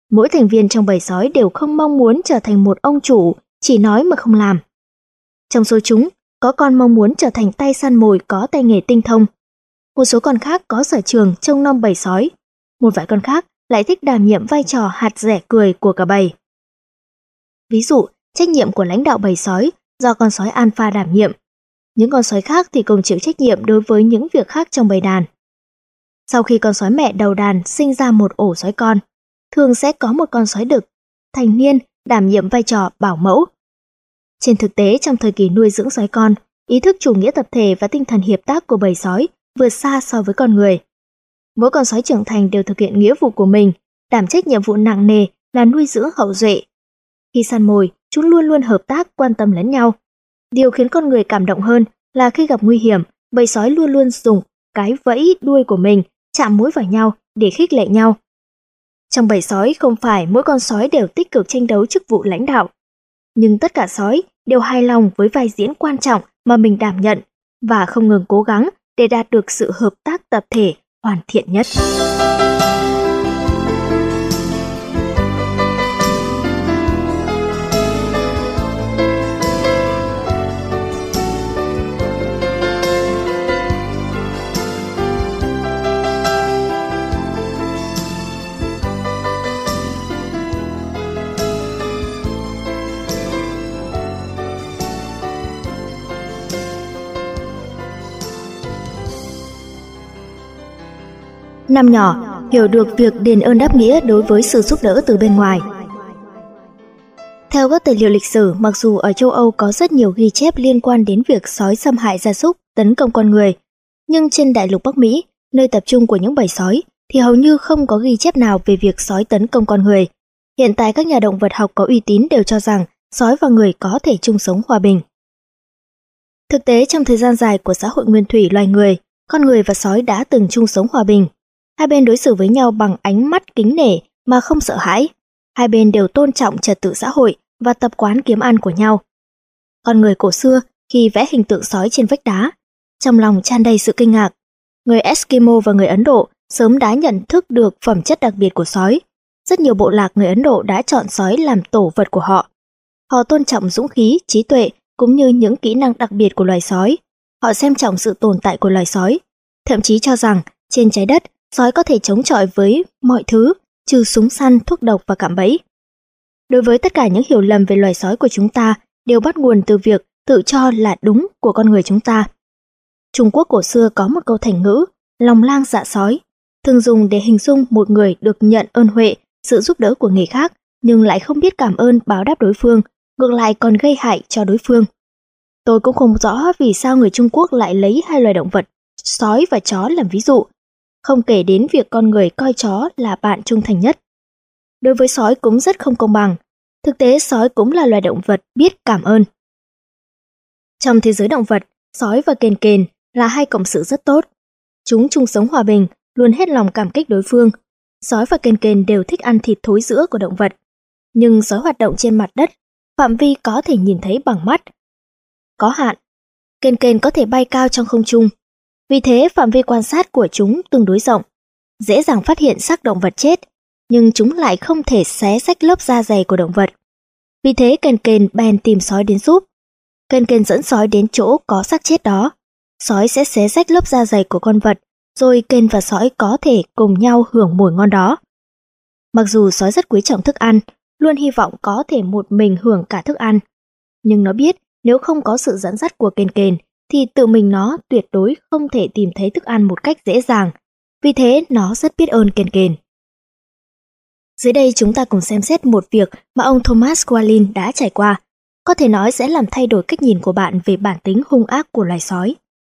Mỗi thành viên trong bầy sói đều không mong muốn trở thành một ông chủ, chỉ nói mà không làm. Trong số chúng, có con mong muốn trở thành tay săn mồi có tay nghề tinh thông. Một số con khác có sở trường trông nom bầy sói. Một vài con khác lại thích đảm nhiệm vai trò hạt rẻ cười của cả bầy. Ví dụ, trách nhiệm của lãnh đạo bầy sói do con sói alpha đảm nhiệm. Những con sói khác thì cùng chịu trách nhiệm đối với những việc khác trong bầy đàn. Sau khi con sói mẹ đầu đàn sinh ra một ổ sói con, thường sẽ có một con sói đực, thành niên, đảm nhiệm vai trò bảo mẫu. Trên thực tế, trong thời kỳ nuôi dưỡng sói con, ý thức chủ nghĩa tập thể và tinh thần hiệp tác của bầy sói vượt xa so với con người. Mỗi con sói trưởng thành đều thực hiện nghĩa vụ của mình, đảm trách nhiệm vụ nặng nề là nuôi dưỡng hậu duệ. Khi săn mồi, chúng luôn luôn hợp tác, quan tâm lẫn nhau. Điều khiến con người cảm động hơn là khi gặp nguy hiểm, bầy sói luôn luôn dùng cái vẫy đuôi của mình chạm mũi vào nhau để khích lệ nhau. Trong bầy sói không phải mỗi con sói đều tích cực tranh đấu chức vụ lãnh đạo, nhưng tất cả sói đều hài lòng với vai diễn quan trọng mà mình đảm nhận và không ngừng cố gắng để đạt được sự hợp tác tập thể hoàn thiện nhất. Năm nhỏ, hiểu được việc đền ơn đáp nghĩa đối với sự giúp đỡ từ bên ngoài. Theo các tài liệu lịch sử, mặc dù ở châu Âu có rất nhiều ghi chép liên quan đến việc sói xâm hại gia súc, tấn công con người, nhưng trên đại lục Bắc Mỹ, nơi tập trung của những bầy sói, thì hầu như không có ghi chép nào về việc sói tấn công con người. Hiện tại các nhà động vật học có uy tín đều cho rằng sói và người có thể chung sống hòa bình. Thực tế, trong thời gian dài của xã hội nguyên thủy loài người, con người và sói đã từng chung sống hòa bình. Hai bên đối xử với nhau bằng ánh mắt kính nể mà không sợ hãi. Hai bên đều tôn trọng trật tự xã hội và tập quán kiếm ăn của nhau. Con người cổ xưa khi vẽ hình tượng sói trên vách đá, trong lòng tràn đầy sự kinh ngạc. Người Eskimo và người Ấn Độ sớm đã nhận thức được phẩm chất đặc biệt của sói. Rất nhiều bộ lạc người Ấn Độ đã chọn sói làm tổ vật của họ. Họ tôn trọng dũng khí, trí tuệ cũng như những kỹ năng đặc biệt của loài sói. Họ xem trọng sự tồn tại của loài sói, thậm chí cho rằng trên trái đất, sói có thể chống chọi với mọi thứ, trừ súng săn, thuốc độc và cạm bẫy. Đối với tất cả những hiểu lầm về loài sói của chúng ta đều bắt nguồn từ việc tự cho là đúng của con người chúng ta. Trung Quốc cổ xưa có một câu thành ngữ, lòng lang dạ sói, thường dùng để hình dung một người được nhận ơn huệ, sự giúp đỡ của người khác, nhưng lại không biết cảm ơn báo đáp đối phương, ngược lại còn gây hại cho đối phương. Tôi cũng không rõ vì sao người Trung Quốc lại lấy hai loài động vật, sói và chó làm ví dụ, không kể đến việc con người coi chó là bạn trung thành nhất. Đối với sói cũng rất không công bằng. Thực tế, sói cũng là loài động vật biết cảm ơn. Trong thế giới động vật, sói và kền kền là hai cộng sự rất tốt. Chúng chung sống hòa bình, luôn hết lòng cảm kích đối phương. Sói và kền kền đều thích ăn thịt thối rữa của động vật. Nhưng sói hoạt động trên mặt đất, phạm vi có thể nhìn thấy bằng mắt có hạn. Kền kền có thể bay cao trong không trung. Vì thế, phạm vi quan sát của chúng tương đối rộng, dễ dàng phát hiện xác động vật chết, nhưng chúng lại không thể xé rách lớp da dày của động vật. Vì thế, kền kền bèn tìm sói đến giúp. Kền kền dẫn sói đến chỗ có xác chết đó. Sói sẽ xé rách lớp da dày của con vật, rồi kền và sói có thể cùng nhau hưởng mùi ngon đó. Mặc dù sói rất quý trọng thức ăn, luôn hy vọng có thể một mình hưởng cả thức ăn, nhưng nó biết nếu không có sự dẫn dắt của kền kền, thì tự mình nó tuyệt đối không thể tìm thấy thức ăn một cách dễ dàng. Vì thế, nó rất biết ơn kền kền. Dưới đây chúng ta cùng xem xét một việc mà ông Thomas Quallin đã trải qua, có thể nói sẽ làm thay đổi cách nhìn của bạn về bản tính hung ác của loài sói.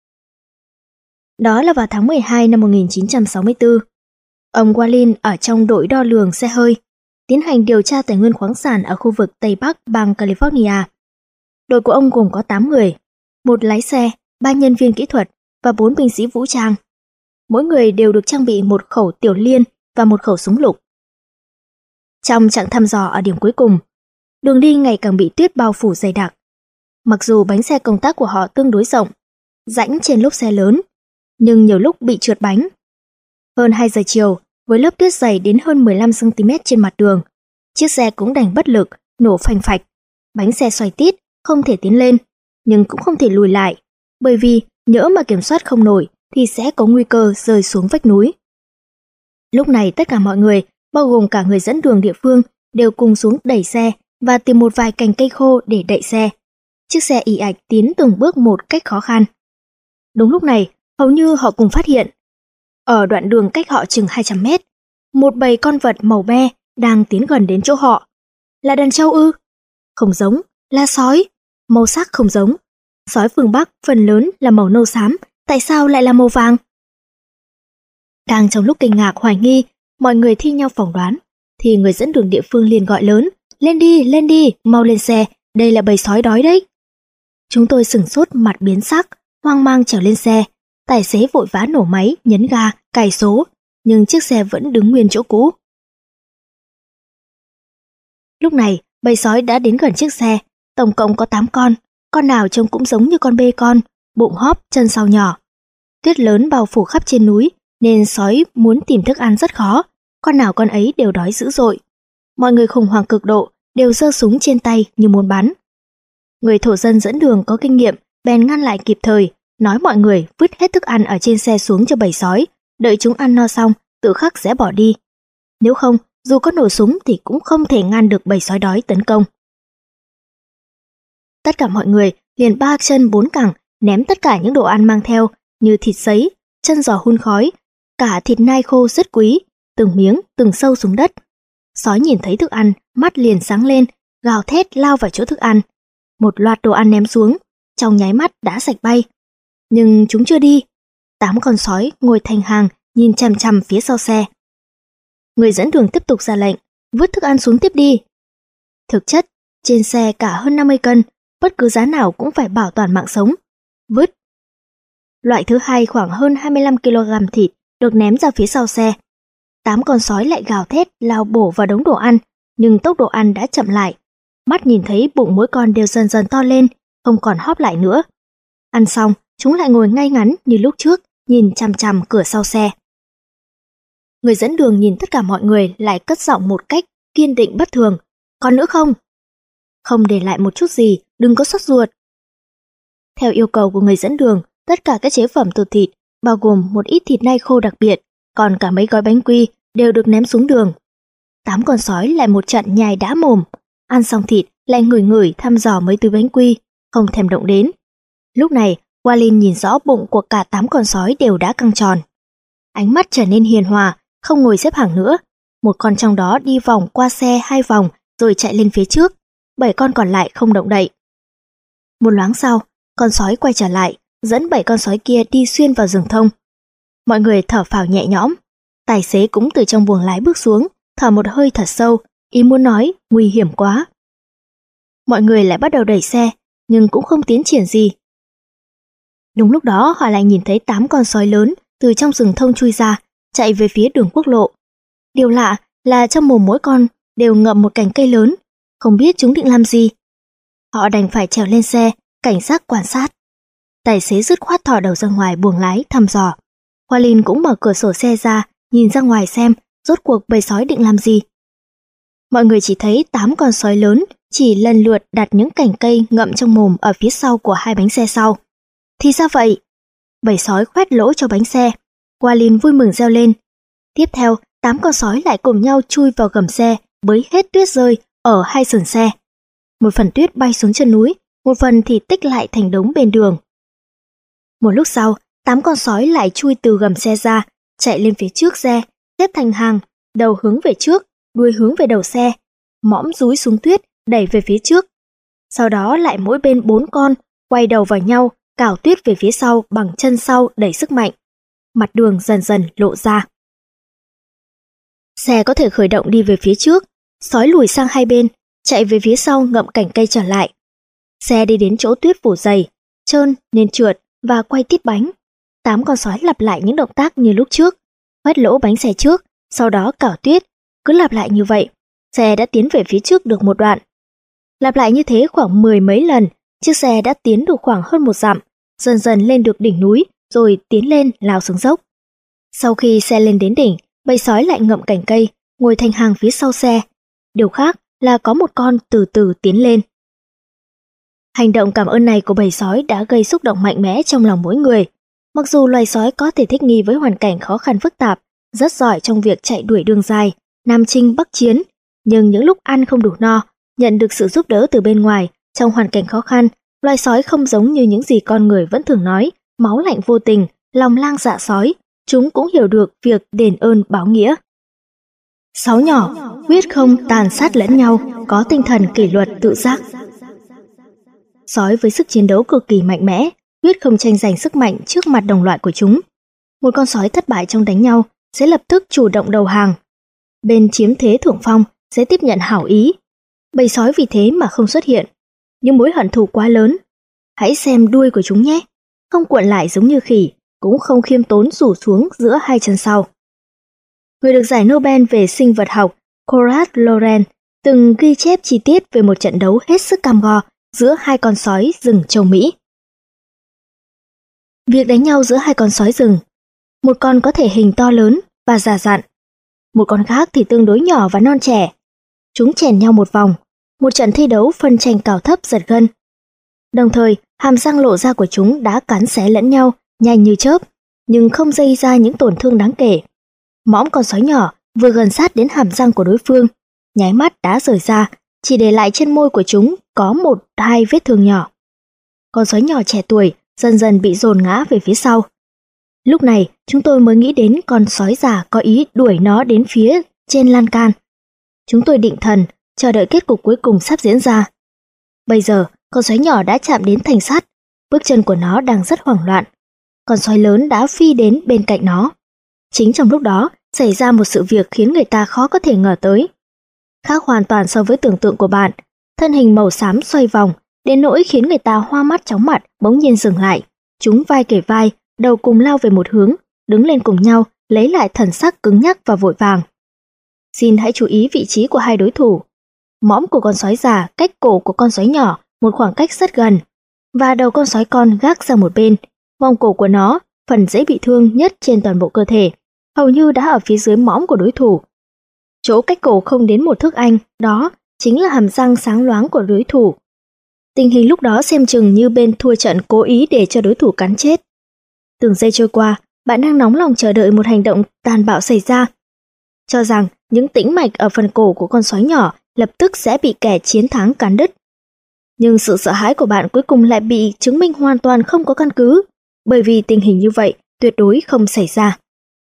Đó là vào tháng mười hai năm một nghìn chín trăm sáu mươi tư. Ông Quallin ở trong đội đo lường xe hơi, tiến hành điều tra tài nguyên khoáng sản ở khu vực Tây Bắc bang California. Đội của ông gồm có tám người, một lái xe, ba nhân viên kỹ thuật và bốn binh sĩ vũ trang. Mỗi người đều được trang bị một khẩu tiểu liên và một khẩu súng lục. Trong chặng thăm dò ở điểm cuối cùng, đường đi ngày càng bị tuyết bao phủ dày đặc. Mặc dù bánh xe công tác của họ tương đối rộng, rãnh trên lốp xe lớn, nhưng nhiều lúc bị trượt bánh. Hơn hai giờ chiều, với lớp tuyết dày đến hơn mười lăm xăng ti mét trên mặt đường. Chiếc xe cũng đành bất lực, nổ phanh phạch. Bánh xe xoay tít, không thể tiến lên, nhưng cũng không thể lùi lại, bởi vì nhỡ mà kiểm soát không nổi thì sẽ có nguy cơ rơi xuống vách núi. Lúc này tất cả mọi người, bao gồm cả người dẫn đường địa phương, đều cùng xuống đẩy xe và tìm một vài cành cây khô để đậy xe. Chiếc xe ì ạch tiến từng bước một cách khó khăn. Đúng lúc này, hầu như họ cùng phát hiện, ở đoạn đường cách họ chừng hai trăm mét, một bầy con vật màu be đang tiến gần đến chỗ họ. Là đàn trâu ư? Không giống, là sói. Màu sắc không giống. Sói phương Bắc phần lớn là màu nâu xám, tại sao lại là màu vàng? Đang trong lúc kinh ngạc hoài nghi, mọi người thi nhau phỏng đoán, thì người dẫn đường địa phương liền gọi lớn, lên đi, lên đi, mau lên xe, đây là bầy sói đói đấy. Chúng tôi sửng sốt mặt biến sắc, hoang mang trèo lên xe. Tài xế vội vã nổ máy, nhấn ga, cài số, nhưng chiếc xe vẫn đứng nguyên chỗ cũ. Lúc này, bầy sói đã đến gần chiếc xe, tổng cộng có tám con, con nào trông cũng giống như con bê con, bụng hóp, chân sau nhỏ. Tuyết lớn bao phủ khắp trên núi, nên sói muốn tìm thức ăn rất khó, con nào con ấy đều đói dữ dội. Mọi người khủng hoảng cực độ, đều giơ súng trên tay như muốn bắn. Người thổ dân dẫn đường có kinh nghiệm, bèn ngăn lại kịp thời, nói mọi người vứt hết thức ăn ở trên xe xuống cho bầy sói, đợi chúng ăn no xong, tự khắc sẽ bỏ đi. Nếu không, dù có nổ súng thì cũng không thể ngăn được bầy sói đói tấn công. Tất cả mọi người liền ba chân bốn cẳng ném tất cả những đồ ăn mang theo như thịt sấy, chân giò hun khói, cả thịt nai khô rất quý, từng miếng từng sâu xuống đất. Sói nhìn thấy thức ăn, mắt liền sáng lên, gào thét lao vào chỗ thức ăn. Một loạt đồ ăn ném xuống, trong nháy mắt đã sạch bay. Nhưng chúng chưa đi. Tám con sói ngồi thành hàng nhìn chằm chằm phía sau xe. Người dẫn đường tiếp tục ra lệnh, vứt thức ăn xuống tiếp đi. Thực chất, trên xe cả hơn năm mươi cân, bất cứ giá nào cũng phải bảo toàn mạng sống. Vứt. Loại thứ hai khoảng hơn hai mươi lăm ki lô gam thịt được ném ra phía sau xe. Tám con sói lại gào thét lao bổ vào đống đồ ăn, nhưng tốc độ ăn đã chậm lại. Mắt nhìn thấy bụng mỗi con đều dần dần to lên, không còn hóp lại nữa. Ăn xong, chúng lại ngồi ngay ngắn như lúc trước, nhìn chằm chằm cửa sau xe. Người dẫn đường nhìn tất cả mọi người lại cất giọng một cách kiên định bất thường. Còn nữa không? Không để lại một chút gì, đừng có sốt ruột. Theo yêu cầu của người dẫn đường, tất cả các chế phẩm từ thịt, bao gồm một ít thịt nai khô đặc biệt, còn cả mấy gói bánh quy đều được ném xuống đường. Tám con sói lại một trận nhai đã mồm, ăn xong thịt lại ngửi ngửi thăm dò mấy túi bánh quy, không thèm động đến. Lúc này, Walin nhìn rõ bụng của cả tám con sói đều đã căng tròn. Ánh mắt trở nên hiền hòa, không ngồi xếp hàng nữa. Một con trong đó đi vòng qua xe hai vòng rồi chạy lên phía trước, bảy con còn lại không động đậy. Một loáng sau, con sói quay trở lại, dẫn bảy con sói kia đi xuyên vào rừng thông. Mọi người thở phào nhẹ nhõm. Tài xế cũng từ trong buồng lái bước xuống, thở một hơi thật sâu, ý muốn nói nguy hiểm quá. Mọi người lại bắt đầu đẩy xe, nhưng cũng không tiến triển gì. Đúng lúc đó họ lại nhìn thấy tám con sói lớn từ trong rừng thông chui ra, chạy về phía đường quốc lộ. Điều lạ là trong mồm mỗi con đều ngậm một cành cây lớn, không biết chúng định làm gì. Họ đành phải trèo lên xe, cảnh giác quan sát. Tài xế dứt khoát thò đầu ra ngoài buồng lái thăm dò. Walin cũng mở cửa sổ xe ra, nhìn ra ngoài xem rốt cuộc bầy sói định làm gì. Mọi người chỉ thấy tám con sói lớn chỉ lần lượt đặt những cành cây ngậm trong mồm ở phía sau của hai bánh xe sau. Thì sao vậy? Bầy sói khoét lỗ cho bánh xe. Walin vui mừng reo lên. Tiếp theo, tám con sói lại cùng nhau chui vào gầm xe, bới hết tuyết rơi ở hai sườn xe. Một phần tuyết bay xuống chân núi, một phần thì tích lại thành đống bên đường. Một lúc sau, tám con sói lại chui từ gầm xe ra, chạy lên phía trước xe, xếp thành hàng, đầu hướng về trước, đuôi hướng về đầu xe, mõm dúi xuống tuyết đẩy về phía trước. Sau đó lại mỗi bên bốn con, quay đầu vào nhau, cào tuyết về phía sau bằng chân sau đẩy sức mạnh. Mặt đường dần dần lộ ra. Xe có thể khởi động đi về phía trước, sói lùi sang hai bên, chạy về phía sau ngậm cành cây trở lại. Xe đi đến chỗ tuyết phủ dày, trơn nên trượt và quay tít bánh. Tám con sói lặp lại những động tác như lúc trước, khoét lỗ bánh xe trước, sau đó cào tuyết, cứ lặp lại như vậy. Xe đã tiến về phía trước được một đoạn. Lặp lại như thế khoảng mười mấy lần, chiếc xe đã tiến được khoảng hơn một dặm, dần dần lên được đỉnh núi, rồi tiến lên lao xuống dốc. Sau khi xe lên đến đỉnh, Bầy sói lại ngậm cành cây, ngồi thành hàng phía sau xe. Điều khác là có một con từ từ tiến lên. Hành động cảm ơn này của bầy sói đã gây xúc động mạnh mẽ trong lòng mỗi người. Mặc dù loài sói có thể thích nghi với hoàn cảnh khó khăn phức tạp, rất giỏi trong việc chạy đuổi đường dài, nam chinh bắc chiến, nhưng những lúc ăn không đủ no, nhận được sự giúp đỡ từ bên ngoài, trong hoàn cảnh khó khăn, loài sói không giống như những gì con người vẫn thường nói, máu lạnh vô tình, lòng lang dạ sói, chúng cũng hiểu được việc đền ơn báo nghĩa. Sáu nhỏ, quyết không tàn sát lẫn nhau, có tinh thần kỷ luật tự giác. Sói với sức chiến đấu cực kỳ mạnh mẽ, quyết không tranh giành sức mạnh trước mặt đồng loại của chúng. Một con sói thất bại trong đánh nhau sẽ lập tức chủ động đầu hàng. Bên chiếm thế thượng phong sẽ tiếp nhận hảo ý. Bầy sói vì thế mà không xuất hiện. Nhưng mối hận thù quá lớn. Hãy xem đuôi của chúng nhé. Không cuộn lại giống như khỉ, cũng không khiêm tốn rủ xuống giữa hai chân sau. Người được giải Nobel về sinh vật học Konrad Lorenz từng ghi chép chi tiết về một trận đấu hết sức cam go giữa hai con sói rừng châu Mỹ. Việc đánh nhau giữa hai con sói rừng, một con có thể hình to lớn và già dặn, một con khác thì tương đối nhỏ và non trẻ. Chúng chèn nhau một vòng, một trận thi đấu phân tranh cao thấp giật gân. Đồng thời, hàm răng lộ ra của chúng đã cắn xé lẫn nhau, nhanh như chớp, nhưng không gây ra những tổn thương đáng kể. Mõm con sói nhỏ vừa gần sát đến hàm răng của đối phương, nháy mắt đã rời ra, chỉ để lại trên môi của chúng có một hai vết thương nhỏ. Con sói nhỏ trẻ tuổi dần dần bị dồn ngã về phía sau. Lúc này, chúng tôi mới nghĩ đến con sói già có ý đuổi nó đến phía trên lan can. Chúng tôi định thần, chờ đợi kết cục cuối cùng sắp diễn ra. Bây giờ, con sói nhỏ đã chạm đến thành sắt, bước chân của nó đang rất hoảng loạn. Con sói lớn đã phi đến bên cạnh nó. Chính trong lúc đó, xảy ra một sự việc khiến người ta khó có thể ngờ tới. Khác hoàn toàn so với tưởng tượng của bạn, thân hình màu xám xoay vòng, đến nỗi khiến người ta hoa mắt chóng mặt, bỗng nhiên dừng lại. Chúng vai kề vai, đầu cùng lao về một hướng, đứng lên cùng nhau, lấy lại thần sắc cứng nhắc và vội vàng. Xin hãy chú ý vị trí của hai đối thủ. Mõm của con sói già cách cổ của con sói nhỏ một khoảng cách rất gần, và đầu con sói con gác sang một bên. Vòng cổ của nó, phần dễ bị thương nhất trên toàn bộ cơ thể, hầu như đã ở phía dưới mõm của đối thủ. Chỗ cách cổ không đến một thước anh, đó chính là hàm răng sáng loáng của đối thủ. Tình hình lúc đó xem chừng như bên thua trận cố ý để cho đối thủ cắn chết. Từng giây trôi qua, bạn đang nóng lòng chờ đợi một hành động tàn bạo xảy ra, cho rằng những tĩnh mạch ở phần cổ của con sói nhỏ lập tức sẽ bị kẻ chiến thắng cắn đứt. Nhưng sự sợ hãi của bạn cuối cùng lại bị chứng minh hoàn toàn không có căn cứ, bởi vì tình hình như vậy tuyệt đối không xảy ra.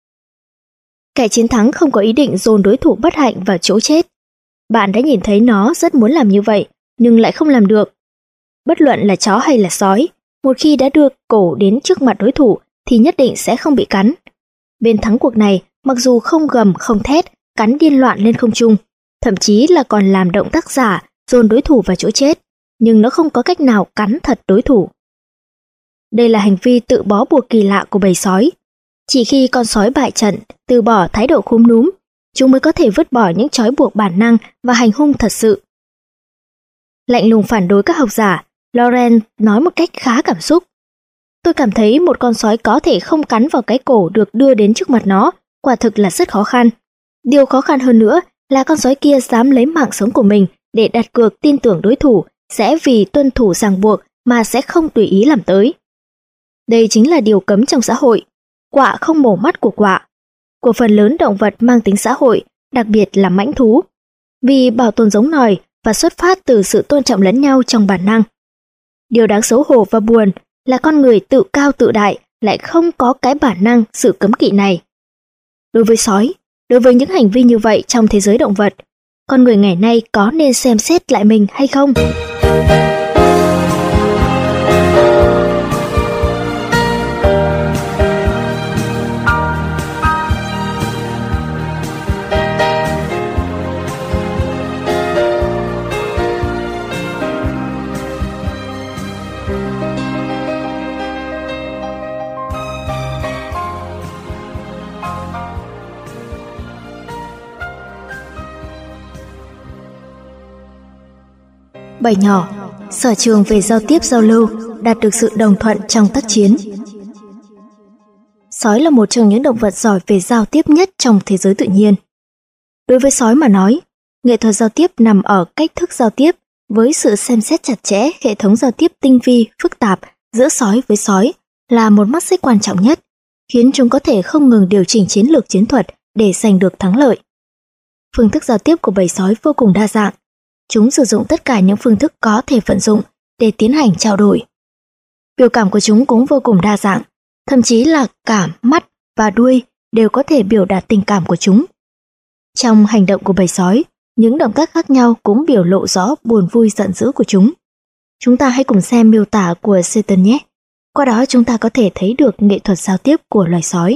Kẻ chiến thắng không có ý định dồn đối thủ bất hạnh vào chỗ chết. Bạn đã nhìn thấy nó rất muốn làm như vậy, nhưng lại không làm được. Bất luận là chó hay là sói, một khi đã đưa cổ đến trước mặt đối thủ thì nhất định sẽ không bị cắn. Bên thắng cuộc này, mặc dù không gầm không thét, cắn điên loạn lên không trung, thậm chí là còn làm động tác giả dồn đối thủ vào chỗ chết, nhưng nó không có cách nào cắn thật đối thủ. Đây là hành vi tự bó buộc kỳ lạ của bầy sói. Chỉ khi con sói bại trận, từ bỏ thái độ khúm núm, chúng mới có thể vứt bỏ những trói buộc bản năng và hành hung thật sự. Lạnh lùng phản đối các học giả, Lorenz nói một cách khá cảm xúc. Tôi cảm thấy một con sói có thể không cắn vào cái cổ được đưa đến trước mặt nó, quả thực là rất khó khăn. Điều khó khăn hơn nữa là con sói kia dám lấy mạng sống của mình để đặt cược tin tưởng đối thủ sẽ vì tuân thủ ràng buộc mà sẽ không tùy ý làm tới. Đây chính là điều cấm trong xã hội. Quạ không mổ mắt của quạ. Của phần lớn động vật mang tính xã hội, đặc biệt là mãnh thú. Vì bảo tồn giống nòi và xuất phát từ sự tôn trọng lẫn nhau trong bản năng. Điều đáng xấu hổ và buồn là con người tự cao tự đại lại không có cái bản năng sự cấm kỵ này. Đối với sói, đối với những hành vi như vậy trong thế giới động vật, con người ngày nay có nên xem xét lại mình hay không? Bảy nhỏ, sở trường về giao tiếp giao lưu, đạt được sự đồng thuận trong tác chiến. Sói là một trong những động vật giỏi về giao tiếp nhất trong thế giới tự nhiên. Đối với sói mà nói, nghệ thuật giao tiếp nằm ở cách thức giao tiếp với sự xem xét chặt chẽ hệ thống giao tiếp tinh vi, phức tạp giữa sói với sói là một mắt xích quan trọng nhất, khiến chúng có thể không ngừng điều chỉnh chiến lược chiến thuật để giành được thắng lợi. Phương thức giao tiếp của bầy sói vô cùng đa dạng. Chúng sử dụng tất cả những phương thức có thể vận dụng để tiến hành trao đổi. Biểu cảm của chúng cũng vô cùng đa dạng, thậm chí là cả mắt và đuôi đều có thể biểu đạt tình cảm của chúng. Trong hành động của bầy sói, những động tác khác nhau cũng biểu lộ rõ buồn vui giận dữ của chúng. Chúng ta hãy cùng xem miêu tả của Seaton nhé. Qua đó chúng ta có thể thấy được nghệ thuật giao tiếp của loài sói.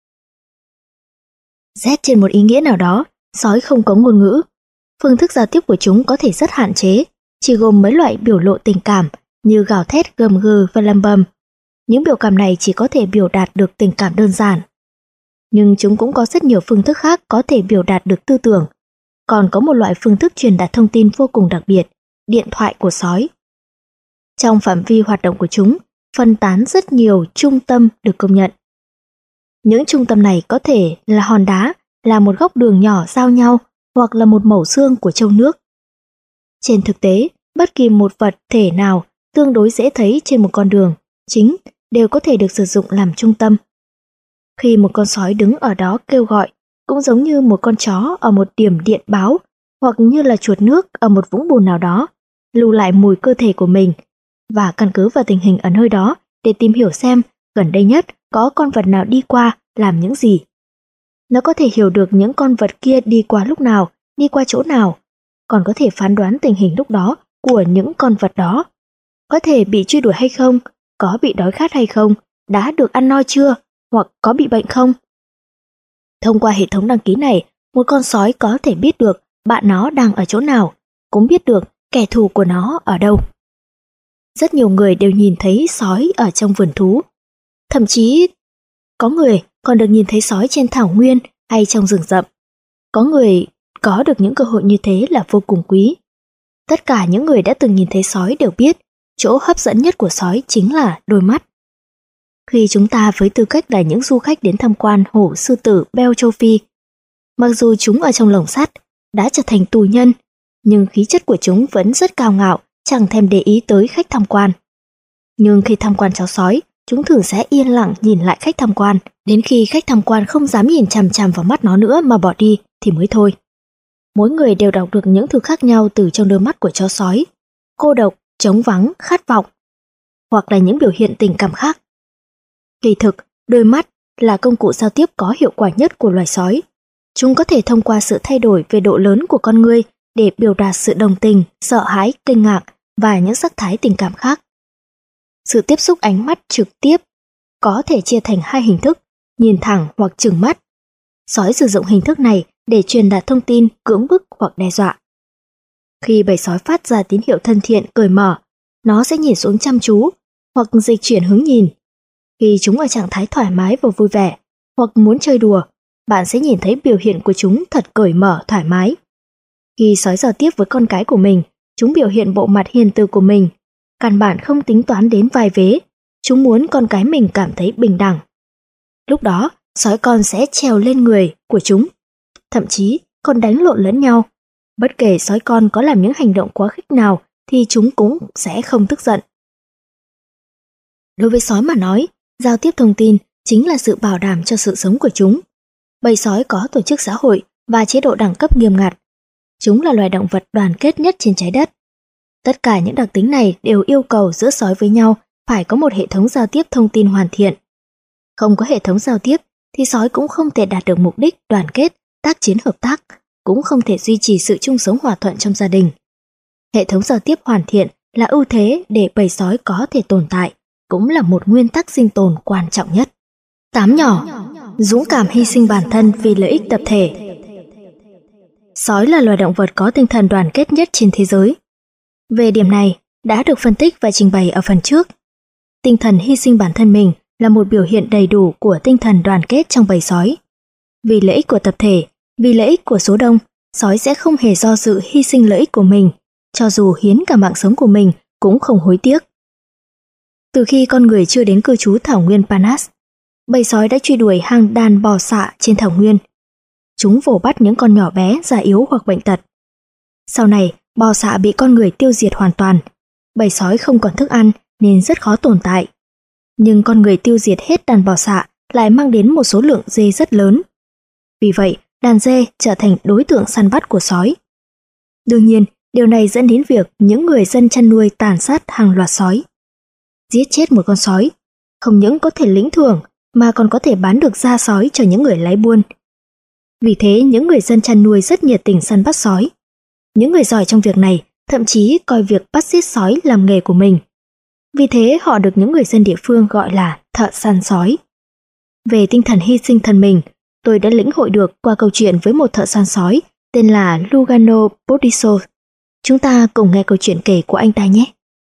Xét trên một ý nghĩa nào đó, sói không có ngôn ngữ. Phương thức giao tiếp của chúng có thể rất hạn chế, chỉ gồm mấy loại biểu lộ tình cảm như gào thét, gầm gừ và lầm bầm. Những biểu cảm này chỉ có thể biểu đạt được tình cảm đơn giản. Nhưng chúng cũng có rất nhiều phương thức khác có thể biểu đạt được tư tưởng. Còn có một loại phương thức truyền đạt thông tin vô cùng đặc biệt, điện thoại của sói. Trong phạm vi hoạt động của chúng, phân tán rất nhiều trung tâm được công nhận. Những trung tâm này có thể là hòn đá, là một góc đường nhỏ giao nhau, hoặc là một mẩu xương của châu nước. Trên thực tế, bất kỳ một vật thể nào tương đối dễ thấy trên một con đường chính đều có thể được sử dụng làm trung tâm. Khi một con sói đứng ở đó kêu gọi, cũng giống như một con chó ở một điểm điện báo, hoặc như là chuột nước ở một vũng bùn nào đó, lưu lại mùi cơ thể của mình và căn cứ vào tình hình ở nơi đó để tìm hiểu xem gần đây nhất có con vật nào đi qua làm những gì. Nó có thể hiểu được những con vật kia đi qua lúc nào, đi qua chỗ nào, còn có thể phán đoán tình hình lúc đó của những con vật đó. Có thể bị truy đuổi hay không, có bị đói khát hay không, đã được ăn no chưa, hoặc có bị bệnh không. Thông qua hệ thống đăng ký này, một con sói có thể biết được bạn nó đang ở chỗ nào, cũng biết được kẻ thù của nó ở đâu. Rất nhiều người đều nhìn thấy sói ở trong vườn thú. Thậm chí, có người còn được nhìn thấy sói trên thảo nguyên hay trong rừng rậm. Có người có được những cơ hội như thế là vô cùng quý. Tất cả những người đã từng nhìn thấy sói đều biết chỗ hấp dẫn nhất của sói chính là đôi mắt. Khi chúng ta với tư cách là những du khách đến tham quan hổ sư tử Beo châu Phi, mặc dù chúng ở trong lồng sắt đã trở thành tù nhân, nhưng khí chất của chúng vẫn rất cao ngạo, chẳng thèm để ý tới khách tham quan. Nhưng khi tham quan chó sói, chúng thường sẽ yên lặng nhìn lại khách tham quan, đến khi khách tham quan không dám nhìn chằm chằm vào mắt nó nữa mà bỏ đi thì mới thôi. Mỗi người đều đọc được những thứ khác nhau từ trong đôi mắt của chó sói: cô độc, trống vắng, khát vọng, hoặc là những biểu hiện tình cảm khác. Kỳ thực, đôi mắt là công cụ giao tiếp có hiệu quả nhất của loài sói. Chúng có thể thông qua sự thay đổi về độ lớn của con người để biểu đạt sự đồng tình, sợ hãi, kinh ngạc và những sắc thái tình cảm khác. Sự tiếp xúc ánh mắt trực tiếp có thể chia thành hai hình thức, nhìn thẳng hoặc trừng mắt. Sói sử dụng hình thức này để truyền đạt thông tin, cưỡng bức hoặc đe dọa. Khi bầy sói phát ra tín hiệu thân thiện, cởi mở, nó sẽ nhìn xuống chăm chú hoặc dịch chuyển hướng nhìn. Khi chúng ở trạng thái thoải mái và vui vẻ hoặc muốn chơi đùa, bạn sẽ nhìn thấy biểu hiện của chúng thật cởi mở, thoải mái. Khi sói giao tiếp với con cái của mình, chúng biểu hiện bộ mặt hiền từ của mình, căn bản không tính toán đến vai vế. Chúng muốn con cái mình cảm thấy bình đẳng. Lúc đó, sói con sẽ trèo lên người của chúng, thậm chí còn đánh lộn lẫn nhau. Bất kể sói con có làm những hành động quá khích nào thì chúng cũng sẽ không tức giận. Đối với sói mà nói, giao tiếp thông tin chính là sự bảo đảm cho sự sống của chúng. Bầy sói có tổ chức xã hội và chế độ đẳng cấp nghiêm ngặt. Chúng là loài động vật đoàn kết nhất trên trái đất. Tất cả những đặc tính này đều yêu cầu giữa sói với nhau phải có một hệ thống giao tiếp thông tin hoàn thiện. Không có hệ thống giao tiếp thì sói cũng không thể đạt được mục đích đoàn kết, tác chiến hợp tác, cũng không thể duy trì sự chung sống hòa thuận trong gia đình. Hệ thống giao tiếp hoàn thiện là ưu thế để bầy sói có thể tồn tại, cũng là một nguyên tắc sinh tồn quan trọng nhất. Tám nhỏ, dũng cảm hy sinh bản thân vì lợi ích tập thể. Sói là loài động vật có tinh thần đoàn kết nhất trên thế giới. Về điểm này, đã được phân tích và trình bày ở phần trước. Tinh thần hy sinh bản thân mình là một biểu hiện đầy đủ của tinh thần đoàn kết trong bầy sói. Vì lợi ích của tập thể, vì lợi ích của số đông, sói sẽ không hề do dự hy sinh lợi ích của mình, cho dù hiến cả mạng sống của mình cũng không hối tiếc. Từ khi con người chưa đến cư trú thảo nguyên Panas, bầy sói đã truy đuổi hàng đàn bò sạ trên thảo nguyên. Chúng vồ bắt những con nhỏ bé, già yếu hoặc bệnh tật. Sau này, bò sạ bị con người tiêu diệt hoàn toàn. Bầy sói không còn thức ăn nên rất khó tồn tại. Nhưng con người tiêu diệt hết đàn bò sạ lại mang đến một số lượng dê rất lớn. Vì vậy, đàn dê trở thành đối tượng săn bắt của sói. Đương nhiên, điều này dẫn đến việc những người dân chăn nuôi tàn sát hàng loạt sói. Giết chết một con sói, không những có thể lĩnh thưởng mà còn có thể bán được da sói cho những người lái buôn. Vì thế, những người dân chăn nuôi rất nhiệt tình săn bắt sói. Những người giỏi trong việc này thậm chí coi việc bắt giết sói làm nghề của mình. Vì thế, họ được những người dân địa phương gọi là thợ săn sói. Về tinh thần hy sinh thân mình, tôi đã lĩnh hội được qua câu chuyện với một thợ săn sói tên là Lugano Bodiso. Chúng ta cùng nghe câu chuyện kể của anh ta nhé.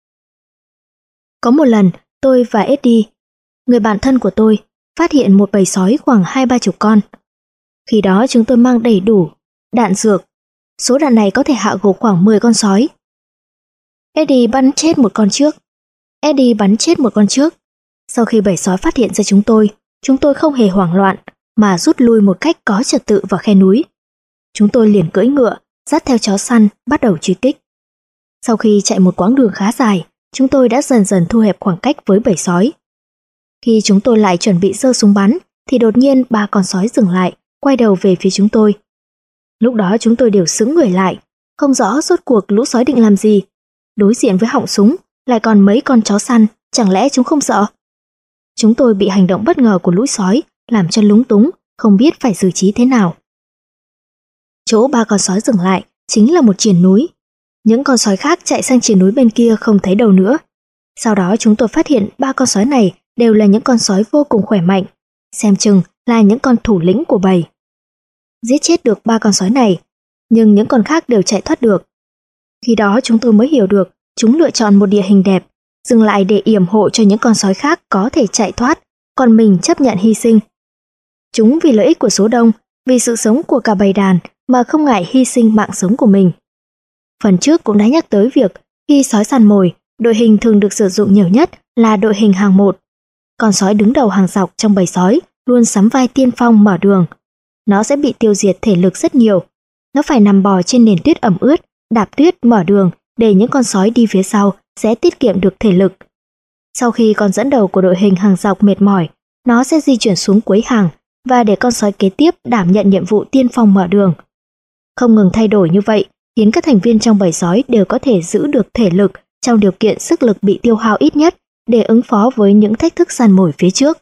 Có một lần, tôi và Eddie, người bạn thân của tôi, phát hiện một bầy sói khoảng hai ba chục con. Khi đó chúng tôi mang đầy đủ đạn dược. Số đạn này có thể hạ gục khoảng mười con sói. Eddie bắn chết một con trước. Eddie bắn chết một con trước. Sau khi bầy sói phát hiện ra chúng tôi, chúng tôi không hề hoảng loạn mà rút lui một cách có trật tự vào khe núi. Chúng tôi liền cưỡi ngựa, dắt theo chó săn, bắt đầu truy kích. Sau khi chạy một quãng đường khá dài, chúng tôi đã dần dần thu hẹp khoảng cách với bầy sói. Khi chúng tôi lại chuẩn bị giơ súng bắn, thì đột nhiên ba con sói dừng lại, quay đầu về phía chúng tôi. Lúc đó chúng tôi đều sững người lại, không rõ rốt cuộc lũ sói định làm gì. Đối diện với họng súng, lại còn mấy con chó săn, chẳng lẽ chúng không sợ? Chúng tôi bị hành động bất ngờ của lũ sói làm cho lúng túng, không biết phải xử trí thế nào. Chỗ ba con sói dừng lại chính là một triền núi. Những con sói khác chạy sang triền núi bên kia không thấy đâu nữa. Sau đó chúng tôi phát hiện ba con sói này đều là những con sói vô cùng khỏe mạnh, xem chừng là những con thủ lĩnh của bầy. Giết chết được ba con sói này, nhưng những con khác đều chạy thoát được. Khi đó chúng tôi mới hiểu được chúng lựa chọn một địa hình đẹp, dừng lại để yểm hộ cho những con sói khác có thể chạy thoát, còn mình chấp nhận hy sinh. Chúng vì lợi ích của số đông, vì sự sống của cả bầy đàn mà không ngại hy sinh mạng sống của mình. Phần trước cũng đã nhắc tới việc khi sói săn mồi, đội hình thường được sử dụng nhiều nhất là đội hình hàng một. Con sói đứng đầu hàng dọc trong bầy sói luôn sắm vai tiên phong mở đường. Nó sẽ bị tiêu diệt thể lực rất nhiều. Nó phải nằm bò trên nền tuyết ẩm ướt, đạp tuyết mở đường để những con sói đi phía sau sẽ tiết kiệm được thể lực. Sau khi con dẫn đầu của đội hình hàng dọc mệt mỏi, nó sẽ di chuyển xuống cuối hàng và để con sói kế tiếp đảm nhận nhiệm vụ tiên phong mở đường. Không ngừng thay đổi như vậy khiến các thành viên trong bầy sói đều có thể giữ được thể lực trong điều kiện sức lực bị tiêu hao ít nhất để ứng phó với những thách thức săn mồi phía trước.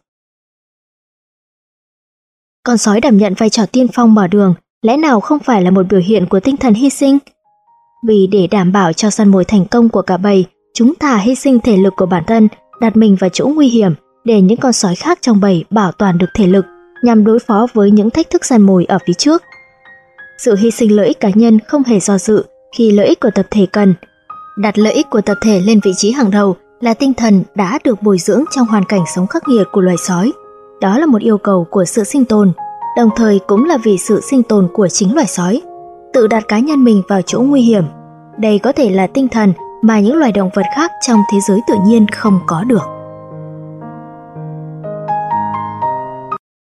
Con sói đảm nhận vai trò tiên phong mở đường lẽ nào không phải là một biểu hiện của tinh thần hy sinh? Vì để đảm bảo cho săn mồi thành công của cả bầy, chúng thà hy sinh thể lực của bản thân, đặt mình vào chỗ nguy hiểm để những con sói khác trong bầy bảo toàn được thể lực nhằm đối phó với những thách thức săn mồi ở phía trước. Sự hy sinh lợi ích cá nhân không hề do dự khi lợi ích của tập thể cần. Đặt lợi ích của tập thể lên vị trí hàng đầu là tinh thần đã được bồi dưỡng trong hoàn cảnh sống khắc nghiệt của loài sói. Đó là một yêu cầu của sự sinh tồn, đồng thời cũng là vì sự sinh tồn của chính loài sói. Tự đặt cá nhân mình vào chỗ nguy hiểm. Đây có thể là tinh thần mà những loài động vật khác trong thế giới tự nhiên không có được.